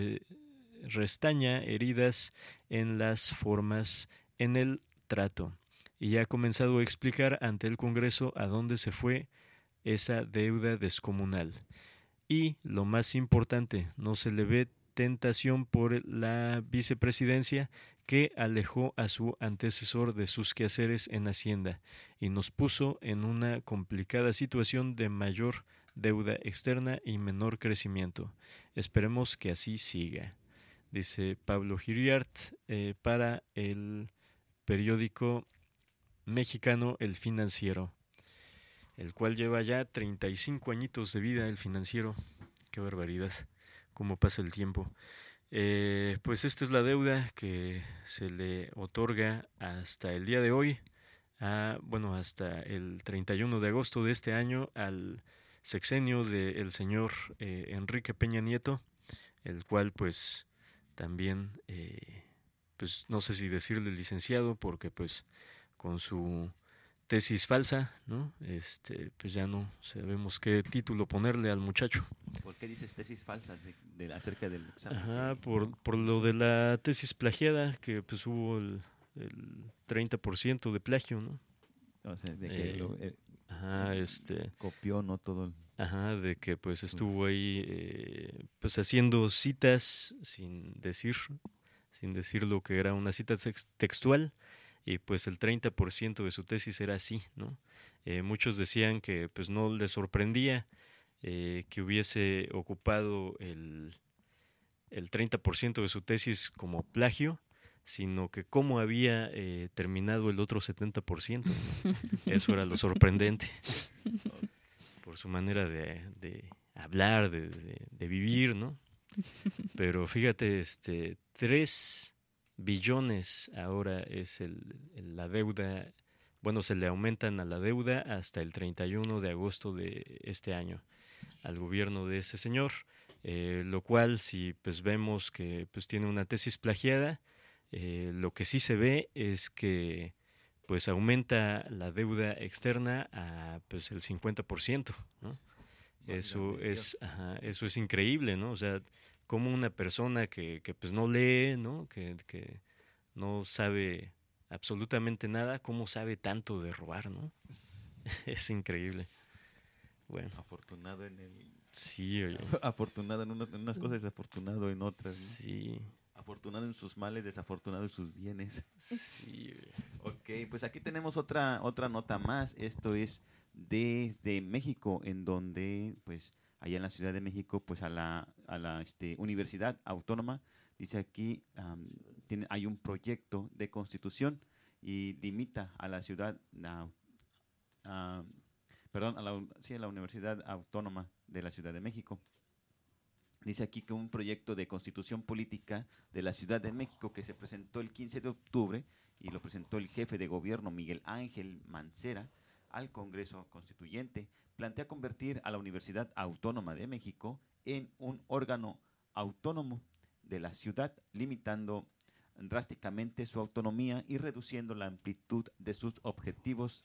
restaña heridas en las formas, en el trato, y ha comenzado a explicar ante el Congreso a dónde se fue esa deuda descomunal. Y, lo más importante, no se le ve tentación por la vicepresidencia, que alejó a su antecesor de sus quehaceres en Hacienda y nos puso en una complicada situación de mayor deuda externa y menor crecimiento. Esperemos que así siga, dice Pablo Giriart para el periódico mexicano El Financiero, el cual lleva ya 35 añitos de vida, El Financiero. Qué barbaridad, cómo pasa el tiempo. Pues esta es la deuda que se le otorga hasta el día de hoy, hasta el 31 de agosto de este año, al sexenio del señor Enrique Peña Nieto, el cual pues también, pues no sé si decirle licenciado, porque pues con su tesis falsa, ¿no? Pues ya no sabemos qué título ponerle al muchacho. ¿Por qué dices tesis falsas acerca del examen? Ajá, por lo de la tesis plagiada, que pues hubo el 30% de plagio, ¿no? O sea, de que copió, ¿no? Todo Ajá, de que pues estuvo ahí pues haciendo citas sin decir lo que era una cita textual, y pues el 30% de su tesis era así, ¿no? Muchos decían que pues no les sorprendía que hubiese ocupado el 30% de su tesis como plagio, sino que cómo había terminado el otro 70%, ¿no? Eso era lo sorprendente, por su manera de hablar, de vivir, ¿no? Pero fíjate, 3 billones ahora es la deuda. Bueno, se le aumentan a la deuda hasta el 31 de agosto de este año al gobierno de ese señor, lo cual, si pues vemos que pues tiene una tesis plagiada, lo que sí se ve es que pues aumenta la deuda externa a pues el 50%, ¿no? Eso es increíble, ¿no? O sea, como una persona que pues no lee, ¿no? Que no sabe absolutamente nada, ¿cómo sabe tanto de robar, no? Es increíble. Bueno. Afortunado en el... Sí, oye. Afortunado en unas cosas, desafortunado en otras. Sí. Afortunado en sus males, desafortunado en sus bienes. Sí. Ok, pues aquí tenemos otra nota más. Esto es desde México, en donde, pues, allá en la Ciudad de México, pues a la Universidad Autónoma, dice aquí, hay un proyecto de constitución y limita a la ciudad, a la Universidad Autónoma de la Ciudad de México. Dice aquí que un proyecto de constitución política de la Ciudad de México que se presentó el 15 de octubre y lo presentó el jefe de gobierno Miguel Ángel Mancera al Congreso Constituyente, plantea convertir a la Universidad Autónoma de México en un órgano autónomo de la ciudad, limitando drásticamente su autonomía y reduciendo la amplitud de sus objetivos,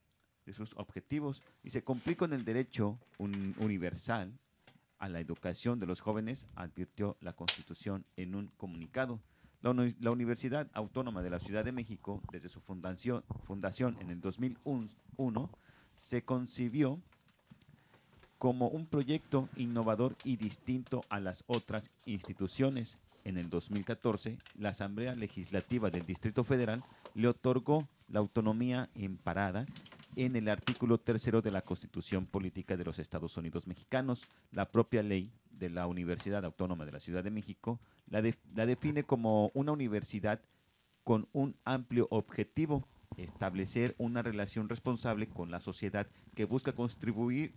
y se cumplí con el derecho universal a la educación de los jóvenes, advirtió la Constitución en un comunicado. La Universidad Autónoma de la Ciudad de México, desde su fundación en el 2001, se concibió como un proyecto innovador y distinto a las otras instituciones. En el 2014, la Asamblea Legislativa del Distrito Federal le otorgó la autonomía amparada en el artículo 3 de la Constitución Política de los Estados Unidos Mexicanos. La propia ley de la Universidad Autónoma de la Ciudad de México la define como una universidad con un amplio objetivo: establecer una relación responsable con la sociedad que busca contribuir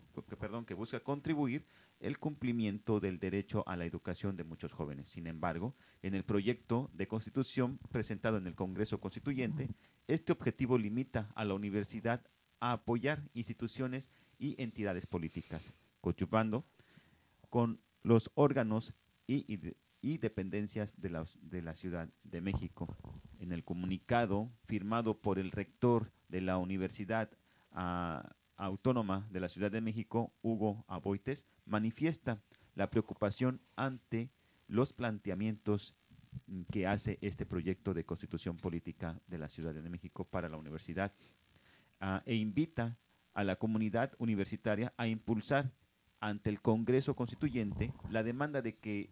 el cumplimiento del derecho a la educación de muchos jóvenes. Sin embargo, en el proyecto de constitución presentado en el Congreso Constituyente, este objetivo limita a la universidad a apoyar instituciones y entidades políticas, coadyuvando con los órganos y dependencias de la Ciudad de México. En el comunicado firmado por el rector de la Universidad Autónoma de la Ciudad de México, Hugo Aboites, manifiesta la preocupación ante los planteamientos que hace este proyecto de constitución política de la Ciudad de México para la universidad, e invita a la comunidad universitaria a impulsar ante el Congreso Constituyente la demanda de que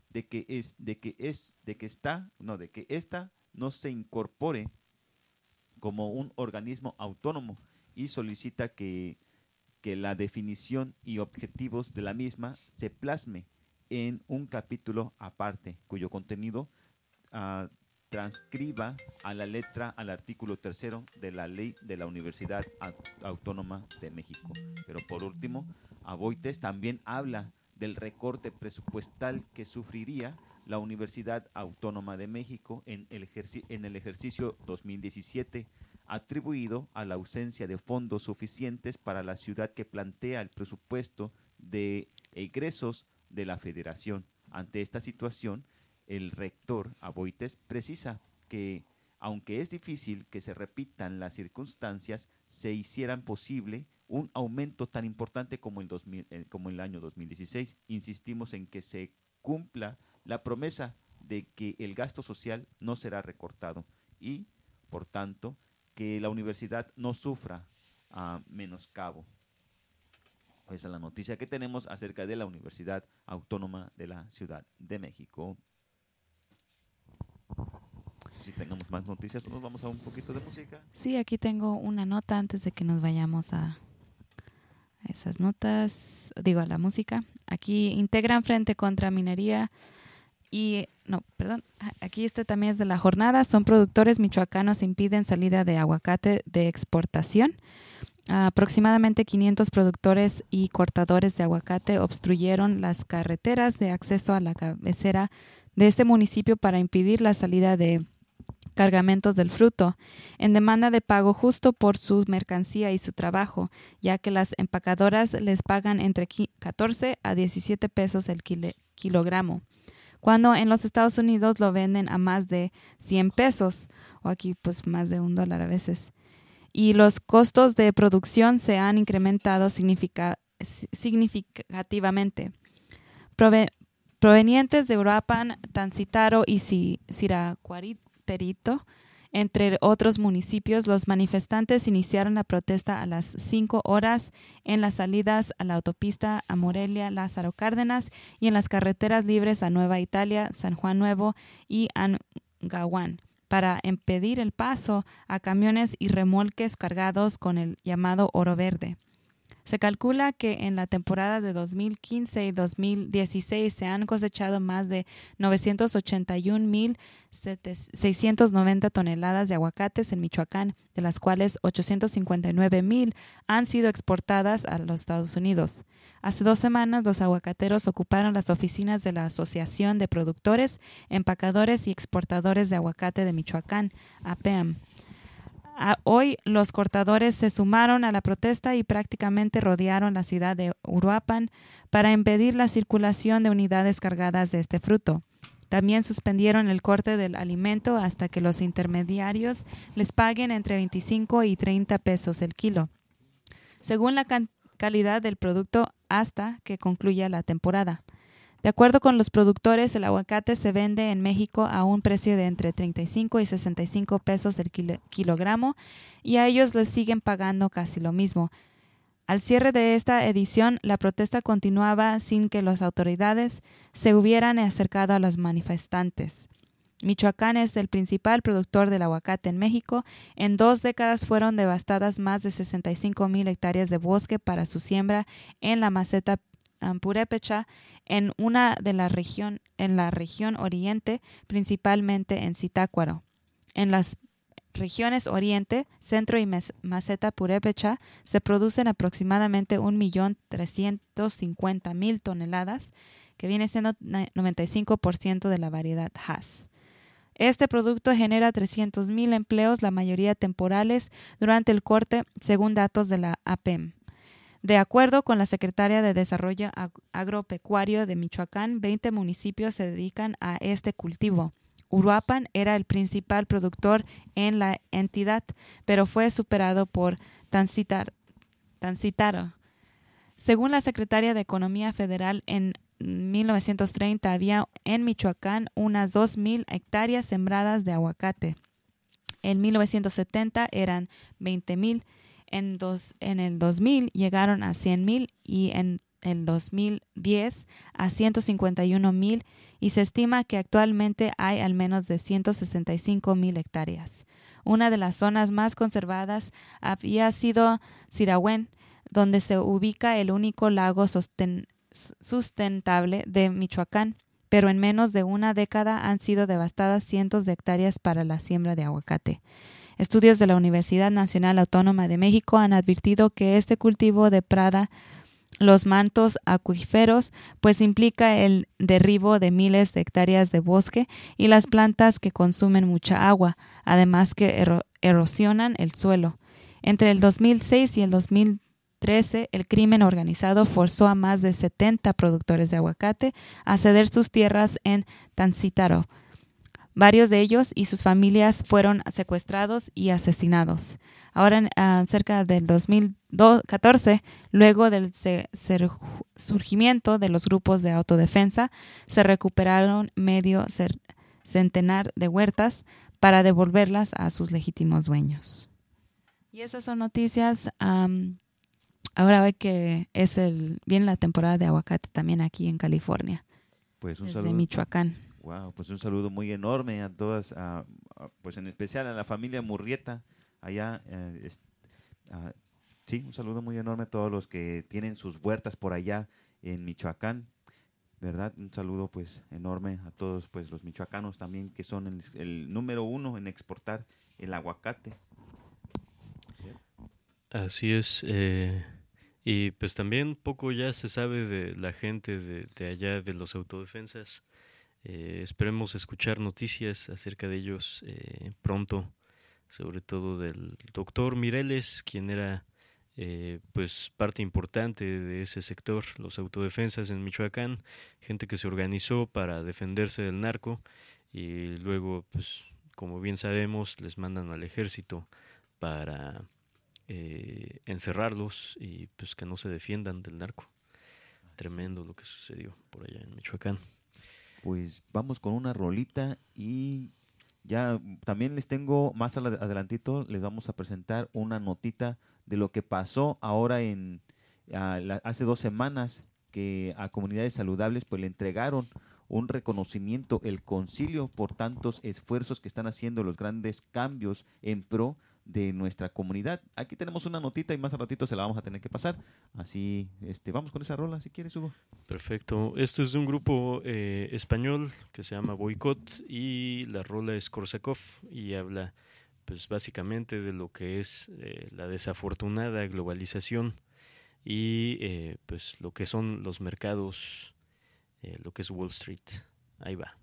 esta no se incorpore como un organismo autónomo, y solicita que la definición y objetivos de la misma se plasme en un capítulo aparte, cuyo contenido transcriba a la letra al artículo 3 de la Ley de la Universidad Autónoma de México. Pero por último, Aboites también habla del recorte presupuestal que sufriría la Universidad Autónoma de México en el ejercicio 2017, atribuido a la ausencia de fondos suficientes para la ciudad que plantea el presupuesto de egresos de la Federación. Ante esta situación, el rector Aboites precisa que, aunque es difícil que se repitan las circunstancias, se hicieran posible un aumento tan importante como el año 2016. Insistimos en que se cumpla la promesa de que el gasto social no será recortado y, por tanto, que la universidad no sufra menoscabo. Esa es la noticia que tenemos acerca de la Universidad Autónoma de la Ciudad de México. Si tengamos más noticias, nos vamos a un poquito de música. Sí, aquí tengo una nota antes de que nos vayamos a esas notas, a la música. Aquí integran Frente contra Minería aquí también es de la jornada. Son productores michoacanos impiden salida de aguacate de exportación. Aproximadamente 500 productores y cortadores de aguacate obstruyeron las carreteras de acceso a la cabecera de este municipio para impedir la salida de cargamentos del fruto, en demanda de pago justo por su mercancía y su trabajo, ya que las empacadoras les pagan entre 14 a 17 pesos el kilogramo, cuando en los Estados Unidos lo venden a más de 100 pesos, o aquí pues más de $1 a veces. Y los costos de producción se han incrementado significativamente. Provenientes de Uruapan, Tancítaro y Siracuariterito, entre otros municipios, los manifestantes iniciaron la protesta a las 5 horas en las salidas a la autopista a Morelia, Lázaro Cárdenas y en las carreteras libres a Nueva Italia, San Juan Nuevo y Angahuán, para impedir el paso a camiones y remolques cargados con el llamado oro verde. Se calcula que en la temporada de 2015 y 2016 se han cosechado más de 981,690 toneladas de aguacates en Michoacán, de las cuales 859,000 han sido exportadas a los Estados Unidos. Hace 2 semanas, los aguacateros ocuparon las oficinas de la Asociación de Productores, Empacadores y Exportadores de Aguacate de Michoacán, APEAM. Hoy los cortadores se sumaron a la protesta y prácticamente rodearon la ciudad de Uruapan para impedir la circulación de unidades cargadas de este fruto. También suspendieron el corte del alimento hasta que los intermediarios les paguen entre 25 y 30 pesos el kilo, según la calidad del producto, hasta que concluya la temporada. De acuerdo con los productores, el aguacate se vende en México a un precio de entre 35 y 65 pesos el kilogramo y a ellos les siguen pagando casi lo mismo. Al cierre de esta edición, la protesta continuaba sin que las autoridades se hubieran acercado a los manifestantes. Michoacán es el principal productor del aguacate en México. En 2 décadas fueron devastadas más de 65,000 hectáreas de bosque para su siembra en la meseta purépecha en la región oriente, principalmente en Zitácuaro. En las regiones oriente, centro y meseta purépecha se producen aproximadamente 1,350,000 toneladas, que viene siendo 95% de la variedad Hass. Este producto genera 300,000 empleos, la mayoría temporales, durante el corte, según datos de la APEM. De acuerdo con la secretaria de Desarrollo Agropecuario de Michoacán, 20 municipios se dedican a este cultivo. Uruapan era el principal productor en la entidad, pero fue superado por Tancítaro. Según la secretaria de Economía Federal, en 1930 había en Michoacán unas 2,000 hectáreas sembradas de aguacate. En 1970 eran 20,000. En el 2000 llegaron a 100,000 y en el 2010 a 151,000 y se estima que actualmente hay al menos de 165,000 hectáreas. Una de las zonas más conservadas había sido Sirahuén, donde se ubica el único lago sustentable de Michoacán, pero en menos de una década han sido devastadas cientos de hectáreas para la siembra de aguacate. Estudios de la Universidad Nacional Autónoma de México han advertido que este cultivo deprada los mantos acuíferos, pues implica el derribo de miles de hectáreas de bosque y las plantas que consumen mucha agua, además que erosionan el suelo. Entre el 2006 y el 2013, el crimen organizado forzó a más de 70 productores de aguacate a ceder sus tierras en Tancítaro. Varios de ellos y sus familias fueron secuestrados y asesinados. Ahora, cerca del 2014, luego del surgimiento de los grupos de autodefensa, se recuperaron medio centenar de huertas para devolverlas a sus legítimos dueños. Y esas son noticias. Ahora ve que viene la temporada de aguacate también aquí en California, pues un desde saludo. Michoacán. Wow, pues un saludo muy enorme a todas, pues en especial a la familia Murrieta allá. Sí, un saludo muy enorme a todos los que tienen sus huertas por allá en Michoacán, ¿verdad? Un saludo pues enorme a todos pues los michoacanos también, que son el número 1 en exportar el aguacate. Así es. Y pues también poco ya se sabe de la gente de allá, de los autodefensas. Esperemos escuchar noticias acerca de ellos pronto, sobre todo del doctor Mireles, quien era pues parte importante de ese sector, los autodefensas en Michoacán, gente que se organizó para defenderse del narco y luego, pues como bien sabemos, les mandan al ejército para encerrarlos y pues que no se defiendan del narco. Tremendo lo que sucedió por allá en Michoacán. Pues vamos con una rolita y ya también les tengo, más adelantito, les vamos a presentar una notita de lo que pasó ahora hace 2 semanas, que a Comunidades Saludables pues le entregaron un reconocimiento, el Concilio, por tantos esfuerzos que están haciendo, los grandes cambios en pro de nuestra comunidad. Aquí tenemos una notita y más a ratito se la vamos a tener que pasar. Así, vamos con esa rola si quieres, Hugo. Perfecto. Esto es de un grupo español que se llama Boicot y la rola es Korsakov y habla pues básicamente de lo que es la desafortunada globalización y pues lo que son los mercados, lo que es Wall Street. Ahí va.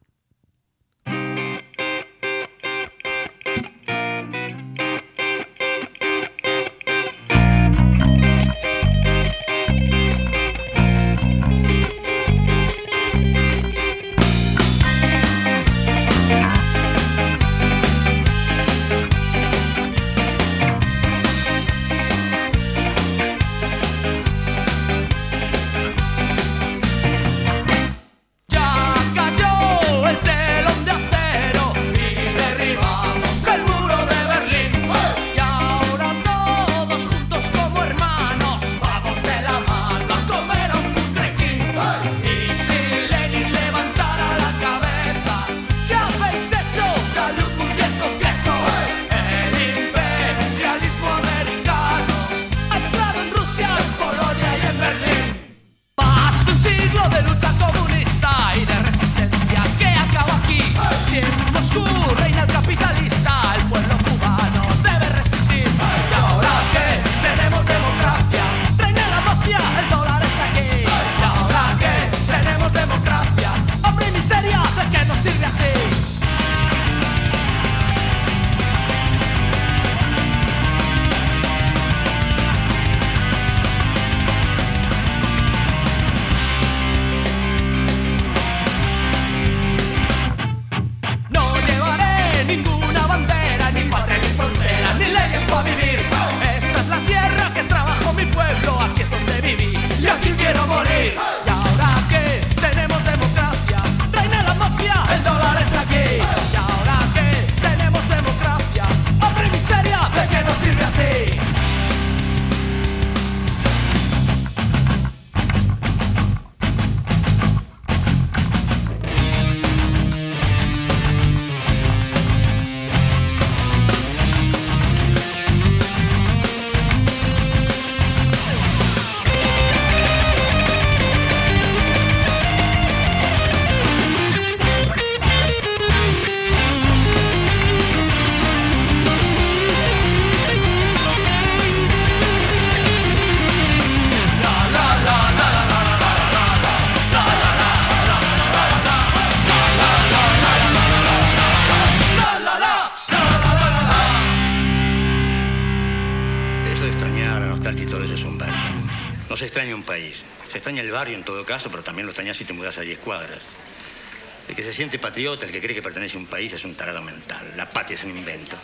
No se extraña un país, se extraña el barrio en todo caso, pero también lo extrañas si te mudas a 10 cuadras. El que se siente patriota, el que cree que pertenece a un país, es un tarado mental. La patria es un invento.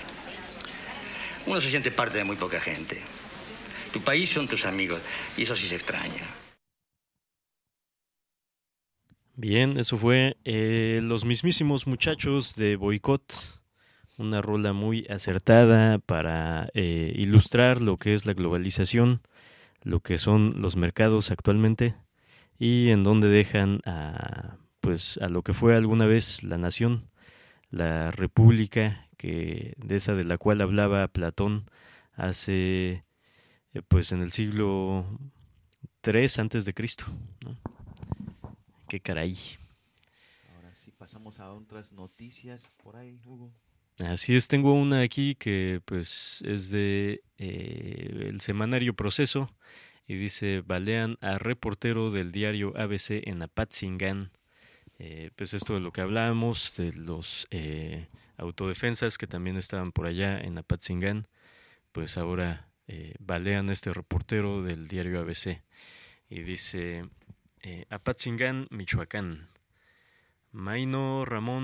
Uno se siente parte de muy poca gente. Tu país son tus amigos, y eso sí se extraña. Bien, eso fue los mismísimos Muchachos de Boicot. Una rola muy acertada para ilustrar lo que es la globalización, lo que son los mercados actualmente y en donde dejan a lo que fue alguna vez la nación, la república, de esa de la cual hablaba Platón hace en el siglo III antes de Cristo, ¿no? Qué caray. Ahora sí pasamos a otras noticias por ahí, Hugo. Así es, tengo una aquí que es de el semanario Proceso y dice: balean a reportero del diario ABC en Apatzingán. Esto de lo que hablábamos, de los autodefensas que también estaban por allá en Apatzingán, pues ahora balean a este reportero del diario ABC. Y dice: Apatzingán, Michoacán. Maino Ramón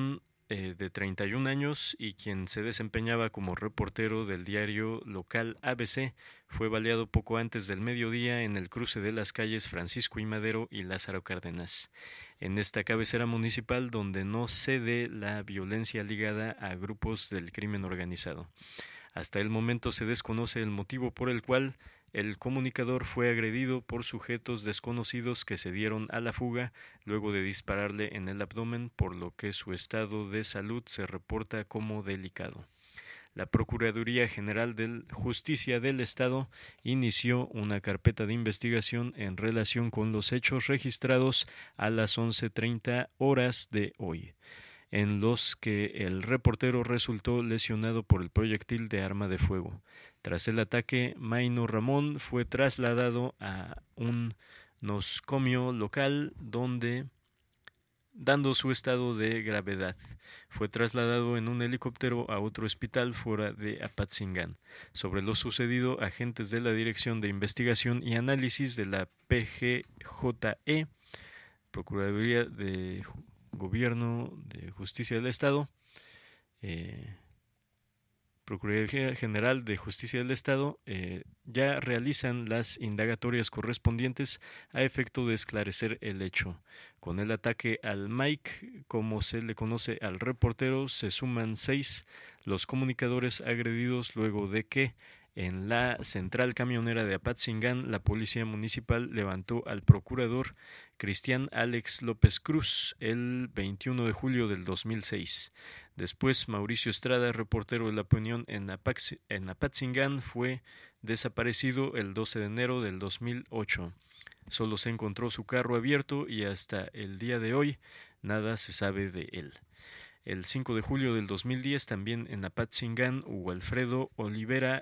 de 31 años y quien se desempeñaba como reportero del diario local ABC, fue baleado poco antes del mediodía en el cruce de las calles Francisco I. Madero y Lázaro Cárdenas, en esta cabecera municipal donde no cede la violencia ligada a grupos del crimen organizado. Hasta el momento se desconoce el motivo por el cual el comunicador fue agredido por sujetos desconocidos que se dieron a la fuga luego de dispararle en el abdomen, por lo que su estado de salud se reporta como delicado. La Procuraduría General de Justicia del Estado inició una carpeta de investigación en relación con los hechos registrados a las 11:30 horas de hoy, en los que el reportero resultó lesionado por el proyectil de arma de fuego. Tras el ataque, Maino Ramón fue trasladado a un nosocomio local dando su estado de gravedad. Fue trasladado en un helicóptero a otro hospital fuera de Apatzingán. Sobre lo sucedido, agentes de la Dirección de Investigación y Análisis de la PGJE, Procuraduría de Gobierno de Justicia del Estado, Procuraduría General de Justicia del Estado, ya realizan las indagatorias correspondientes a efecto de esclarecer el hecho. Con el ataque al Mike, como se le conoce al reportero, se suman 6 los comunicadores agredidos luego de que en la central camionera de Apatzingán la policía municipal levantó al procurador Cristian Alex López Cruz el 21 de julio del 2006. Después, Mauricio Estrada, reportero de La Opinión en Apatzingán, fue desaparecido el 12 de enero del 2008. Solo se encontró su carro abierto y hasta el día de hoy nada se sabe de él. El 5 de julio del 2010, también en Apatzingán, Hugo Alfredo Olivera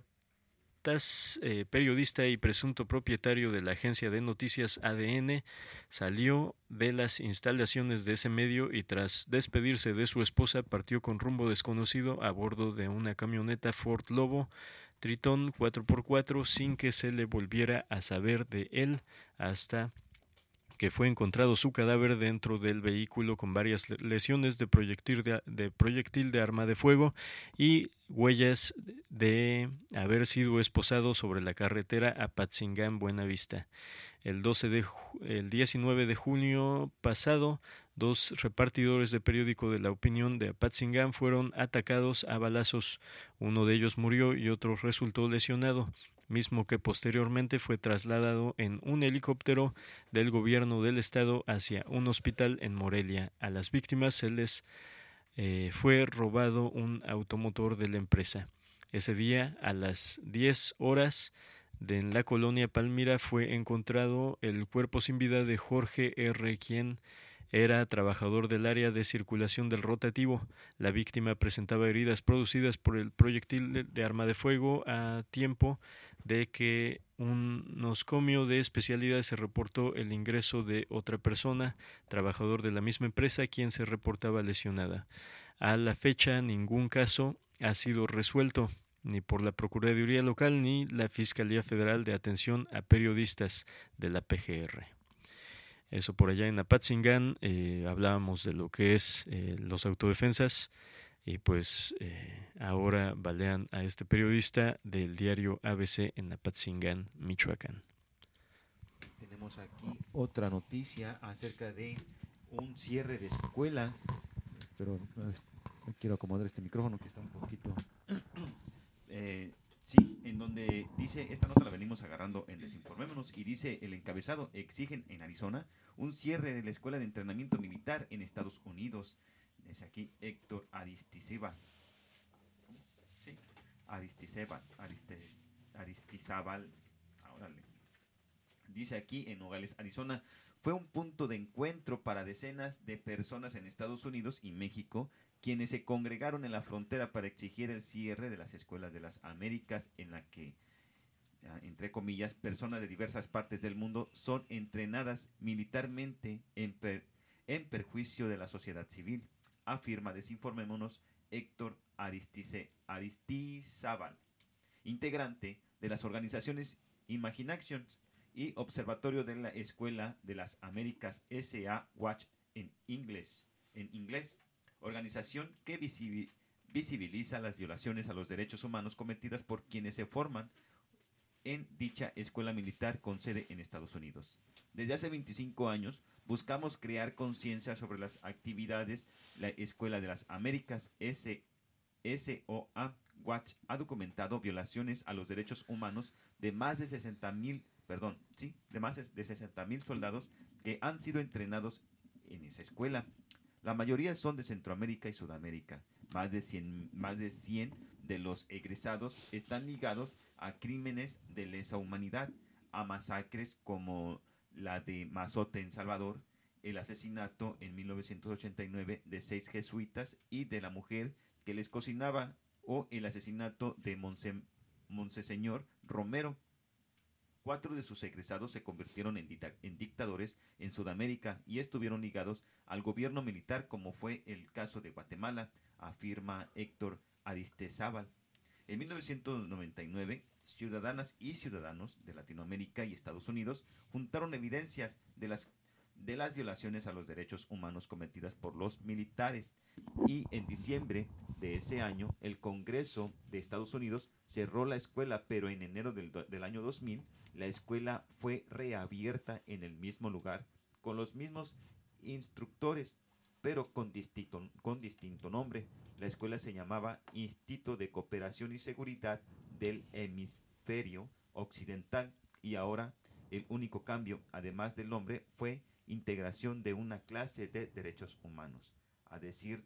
Cartas, periodista y presunto propietario de la agencia de noticias ADN, salió de las instalaciones de ese medio y tras despedirse de su esposa partió con rumbo desconocido a bordo de una camioneta Ford Lobo Tritón 4x4 sin que se le volviera a saber de él hasta que fue encontrado su cadáver dentro del vehículo con varias lesiones de proyectil de arma de fuego y huellas de haber sido esposado sobre la carretera Apatzingán-Buenavista. El 19 de junio pasado, 2 repartidores de periódico de La Opinión de Apatzingán fueron atacados a balazos. Uno de ellos murió y otro resultó lesionado, mismo que posteriormente fue trasladado en un helicóptero del gobierno del estado hacia un hospital en Morelia. A las víctimas se les fue robado un automotor de la empresa. Ese día, a las 10 horas, en la colonia Palmira fue encontrado el cuerpo sin vida de Jorge R., quien era trabajador del área de circulación del rotativo. La víctima presentaba heridas producidas por el proyectil de arma de fuego a tiempo de que un nosocomio de especialidad se reportó el ingreso de otra persona, trabajador de la misma empresa, quien se reportaba lesionada. A la fecha, ningún caso ha sido resuelto, ni por la Procuraduría Local ni la Fiscalía Federal de Atención a Periodistas de la PGR. Eso por allá en Apatzingán. Hablábamos de lo que es los autodefensas y pues ahora balean a este periodista del diario ABC en Apatzingán, Michoacán. Tenemos aquí otra noticia acerca de un cierre de escuela, pero quiero acomodar este micrófono que está un poquito... Sí, en donde dice, esta nota la venimos agarrando en Desinformémonos, y dice el encabezado: exigen en Arizona un cierre de la escuela de entrenamiento militar en Estados Unidos. Dice aquí Héctor Aristizábal. ¿Sí? Aristizábal. Órale. Dice aquí en Nogales, Arizona, fue un punto de encuentro para decenas de personas en Estados Unidos y México, quienes se congregaron en la frontera para exigir el cierre de las escuelas de las Américas, en la que, entre comillas, personas de diversas partes del mundo son entrenadas militarmente en perjuicio de la sociedad civil, afirma Desinformémonos Héctor Aristizábal, integrante de las organizaciones Imagine Actions y Observatorio de la Escuela de las Américas S.A. Watch en inglés, organización que visibiliza las violaciones a los derechos humanos cometidas por quienes se forman en dicha escuela militar con sede en Estados Unidos. Desde hace 25 años buscamos crear conciencia sobre las actividades. La Escuela de las Américas, SOA Watch, ha documentado violaciones a los derechos humanos de más de 60,000 soldados que han sido entrenados en esa escuela. La mayoría son de Centroamérica y Sudamérica. Más de 100 de los egresados están ligados a crímenes de lesa humanidad, a masacres como la de Mazote en Salvador, el asesinato en 1989 de 6 jesuitas y de la mujer que les cocinaba, o el asesinato de Monseñor Romero. 4 de sus egresados se convirtieron en dictadores en Sudamérica y estuvieron ligados al gobierno militar, como fue el caso de Guatemala, afirma Héctor Aristizábal. En 1999, ciudadanas y ciudadanos de Latinoamérica y Estados Unidos juntaron evidencias de las violaciones a los derechos humanos cometidas por los militares, y en diciembre de ese año el Congreso de Estados Unidos cerró la escuela, pero en enero del año 2000 la escuela fue reabierta en el mismo lugar con los mismos instructores, pero con distinto nombre. La escuela se llamaba Instituto de Cooperación y Seguridad del Hemisferio Occidental, y ahora el único cambio, además del nombre, fue integración de una clase de derechos humanos. A decir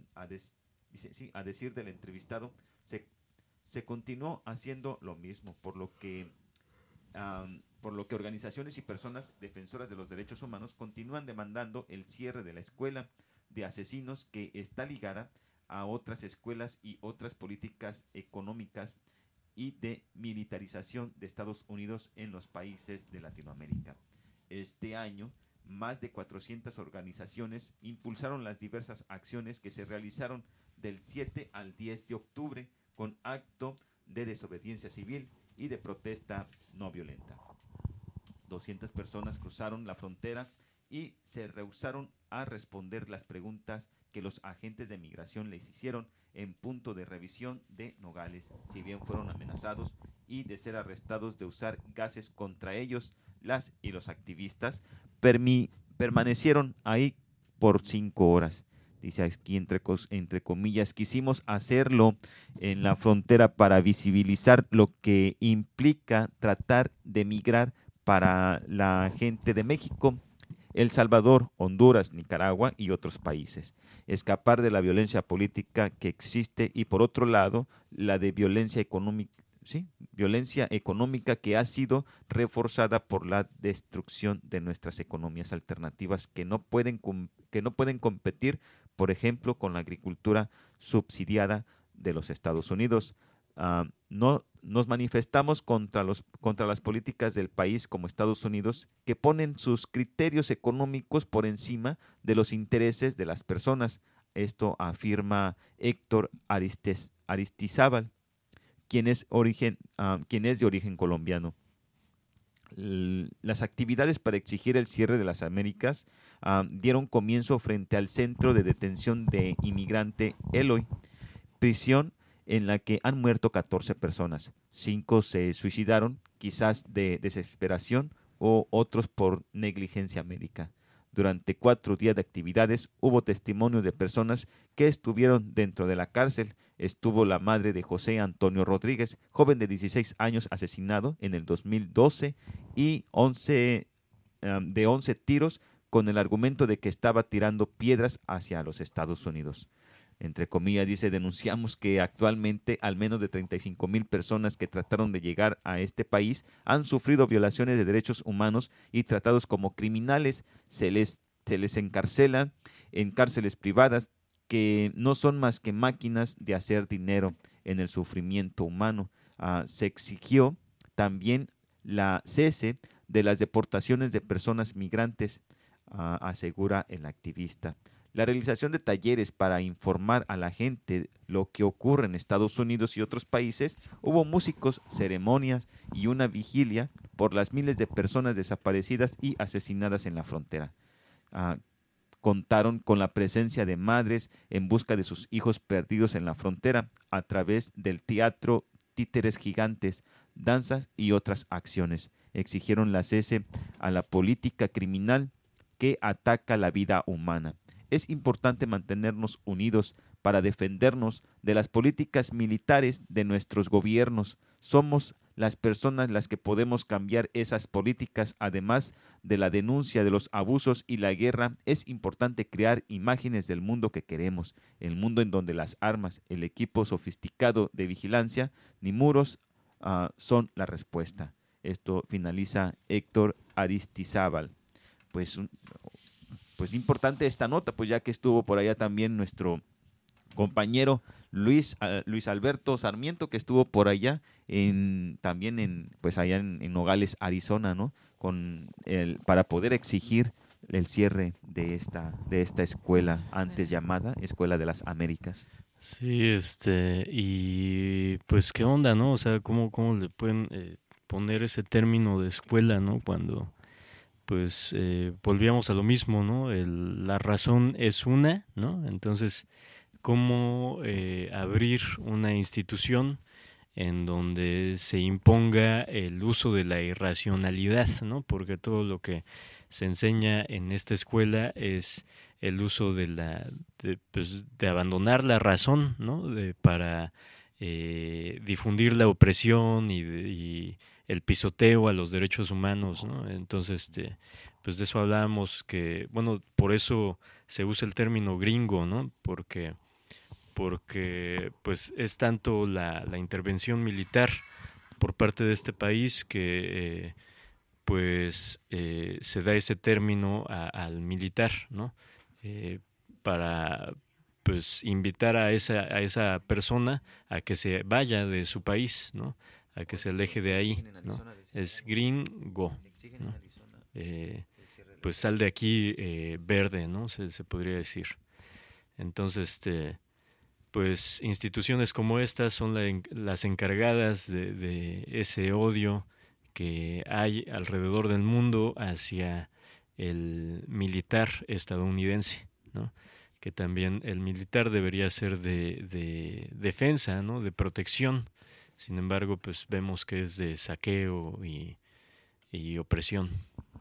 del entrevistado, se continuó haciendo lo mismo, por lo que organizaciones y personas defensoras de los derechos humanos continúan demandando el cierre de la escuela de asesinos, que está ligada a otras escuelas y otras políticas económicas y de militarización de Estados Unidos en los países de Latinoamérica. Este año, más de 400 organizaciones impulsaron las diversas acciones que se realizaron del 7 al 10 de octubre con acto de desobediencia civil y de protesta no violenta. 200 personas cruzaron la frontera y se rehusaron a responder las preguntas que los agentes de migración les hicieron en punto de revisión de Nogales. Si bien fueron amenazados y de ser arrestados de usar gases contra ellos, las y los activistas permanecieron ahí por 5 horas. Dice aquí entre comillas, quisimos hacerlo en la frontera para visibilizar lo que implica tratar de migrar para la gente de México, El Salvador, Honduras, Nicaragua y otros países. Escapar de la violencia política que existe, y por otro lado, la de violencia económica que ha sido reforzada por la destrucción de nuestras economías alternativas que no pueden competir, por ejemplo, con la agricultura subsidiada de los Estados Unidos. No nos manifestamos contra las políticas del país como Estados Unidos, que ponen sus criterios económicos por encima de los intereses de las personas. Esto afirma Héctor Aristizábal, quien es de origen colombiano. Las actividades para exigir el cierre de las Américas dieron comienzo frente al centro de detención de inmigrante Eloy, prisión en la que han muerto 14 personas. 5 se suicidaron, quizás de desesperación, o otros por negligencia médica. Durante 4 días de actividades hubo testimonio de personas que estuvieron dentro de la cárcel. Estuvo la madre de José Antonio Rodríguez, joven de 16 años asesinado en el 2012 y 11 tiros, con el argumento de que estaba tirando piedras hacia los Estados Unidos. Entre comillas, dice, denunciamos que actualmente al menos de 35,000 personas que trataron de llegar a este país han sufrido violaciones de derechos humanos y tratados como criminales. Se les encarcela en cárceles privadas que no son más que máquinas de hacer dinero en el sufrimiento humano. Se exigió también la cese de las deportaciones de personas migrantes, asegura el activista. La realización de talleres para informar a la gente lo que ocurre en Estados Unidos y otros países. Hubo músicos, ceremonias y una vigilia por las miles de personas desaparecidas y asesinadas en la frontera. contaron con la presencia de madres en busca de sus hijos perdidos en la frontera a través del teatro, títeres gigantes, danzas y otras acciones. Exigieron la cese a la política criminal que ataca la vida humana. Es importante mantenernos unidos para defendernos de las políticas militares de nuestros gobiernos. Somos las personas las que podemos cambiar esas políticas. Además de la denuncia de los abusos y la guerra, es importante crear imágenes del mundo que queremos, el mundo en donde las armas, el equipo sofisticado de vigilancia, ni muros son la respuesta. Esto finaliza Héctor Aristizábal. Pues importante esta nota, pues ya que estuvo por allá también nuestro compañero Luis Alberto Sarmiento, que estuvo por allá también en Nogales, Arizona, ¿no? Para poder exigir el cierre de esta escuela antes llamada Escuela de las Américas. Sí, y pues qué onda, ¿no? O sea, cómo le pueden poner ese término de escuela, ¿no? Cuando pues volvíamos a lo mismo, ¿no? La razón es una, ¿no? Entonces, ¿cómo abrir una institución en donde se imponga el uso de la irracionalidad, ¿no? Porque todo lo que se enseña en esta escuela es el uso de abandonar la razón, ¿no? Para difundir la opresión y el pisoteo a los derechos humanos, ¿no? Entonces, pues de eso hablábamos, que, bueno, por eso se usa el término gringo, ¿no? Porque pues es tanto la intervención militar por parte de este país que se da ese término al militar, ¿no? Para pues invitar a esa persona a que se vaya de su país, ¿no? A que se aleje de ahí, ¿no? Es gringo, ¿no? Pues sal de aquí, verde, ¿no? Se podría decir. Entonces, pues instituciones como estas son las encargadas de ese odio que hay alrededor del mundo hacia el militar estadounidense, ¿no? Que también el militar debería ser de defensa, ¿no? De protección. Sin embargo, pues vemos que es de saqueo y opresión.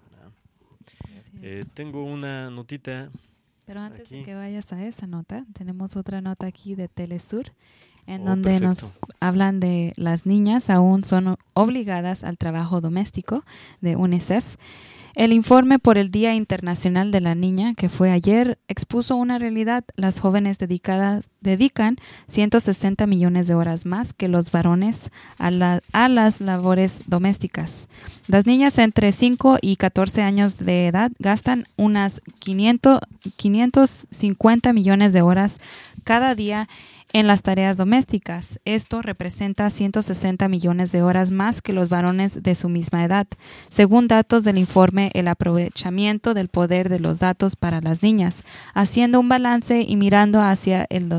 Tengo una notita. Pero antes aquí de que vayas a esa nota, tenemos otra nota aquí de Telesur, en donde nos hablan de las niñas aún son obligadas al trabajo doméstico de UNICEF. El informe por el Día Internacional de la Niña, que fue ayer, expuso una realidad. Las jóvenes dedican 160 millones de horas más que los varones a las labores domésticas. Las niñas entre 5 y 14 años de edad gastan unas 550 millones de horas cada día en las tareas domésticas. Esto representa 160 millones de horas más que los varones de su misma edad. Según datos del informe El aprovechamiento del poder de los datos para las niñas, haciendo un balance y mirando hacia el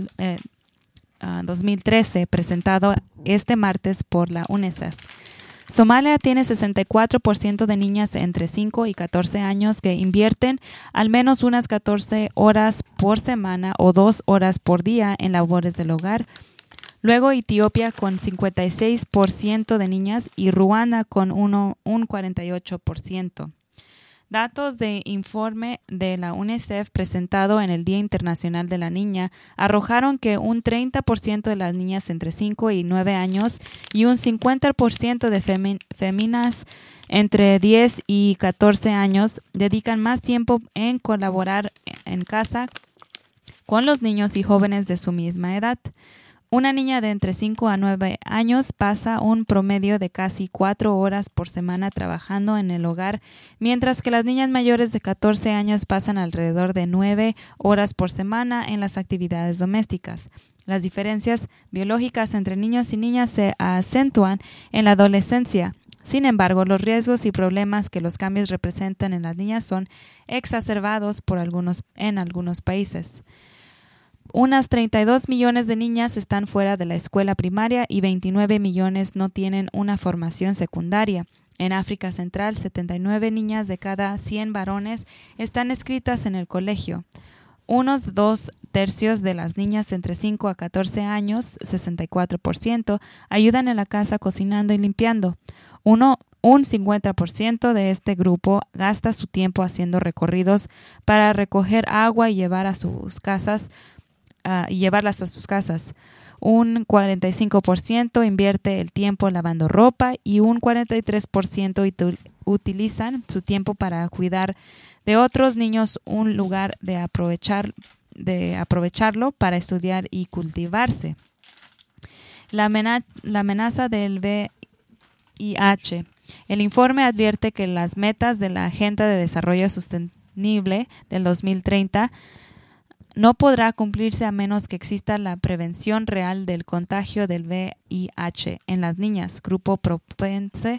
2013, presentado este martes por la UNICEF. Somalia tiene 64% de niñas entre 5 y 14 años que invierten al menos unas 14 horas por semana o 2 horas por día en labores del hogar. Luego Etiopía con 56% de niñas y Ruanda con un 48%. Datos de informe de la UNICEF presentado en el Día Internacional de la Niña arrojaron que un 30% de las niñas entre 5 y 9 años y un 50% de féminas entre 10 y 14 años dedican más tiempo en colaborar en casa con los niños y jóvenes de su misma edad. Una niña de entre 5 a 9 años pasa un promedio de casi 4 horas por semana trabajando en el hogar, mientras que las niñas mayores de 14 años pasan alrededor de 9 horas por semana en las actividades domésticas. Las diferencias biológicas entre niños y niñas se acentúan en la adolescencia. Sin embargo, los riesgos y problemas que los cambios representan en las niñas son exacerbados en algunos países. Unas 32 millones de niñas están fuera de la escuela primaria y 29 millones no tienen una formación secundaria. En África Central, 79 niñas de cada 100 varones están inscritas en el colegio. Unos 2/3 de las niñas entre 5 a 14 años, 64%, ayudan en la casa cocinando y limpiando. Un 50% de este grupo gasta su tiempo haciendo recorridos para recoger agua y llevarlas a sus casas. Un 45% invierte el tiempo lavando ropa y un 43% utilizan su tiempo para cuidar de otros niños, un lugar de aprovecharlo para estudiar y cultivarse. La amenaza del VIH. El informe advierte que las metas de la Agenda de Desarrollo Sostenible del 2030 no podrá cumplirse a menos que exista la prevención real del contagio del VIH en las niñas, grupo propenso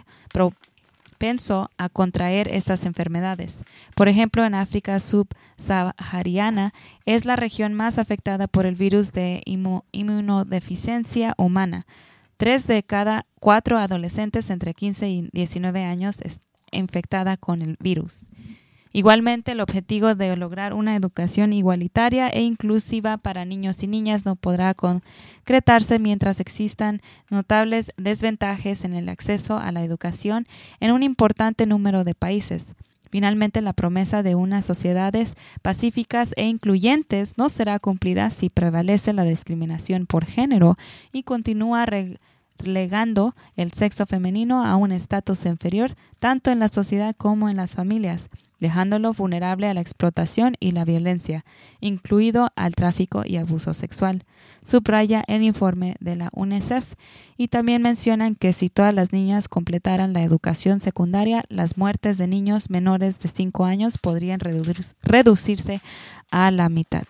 a contraer estas enfermedades. Por ejemplo, en África subsahariana es la región más afectada por el virus de inmunodeficiencia humana. 3 de cada 4 adolescentes entre 15 y 19 años es infectada con el virus. Igualmente, el objetivo de lograr una educación igualitaria e inclusiva para niños y niñas no podrá concretarse mientras existan notables desventajas en el acceso a la educación en un importante número de países. Finalmente, la promesa de unas sociedades pacíficas e incluyentes no será cumplida si prevalece la discriminación por género y continúa relegando el sexo femenino a un estatus inferior tanto en la sociedad como en las familias, dejándolo vulnerable a la explotación y la violencia, incluido al tráfico y abuso sexual. Subraya el informe de la UNICEF y también mencionan que si todas las niñas completaran la educación secundaria, las muertes de niños menores de 5 años podrían reducirse a la mitad.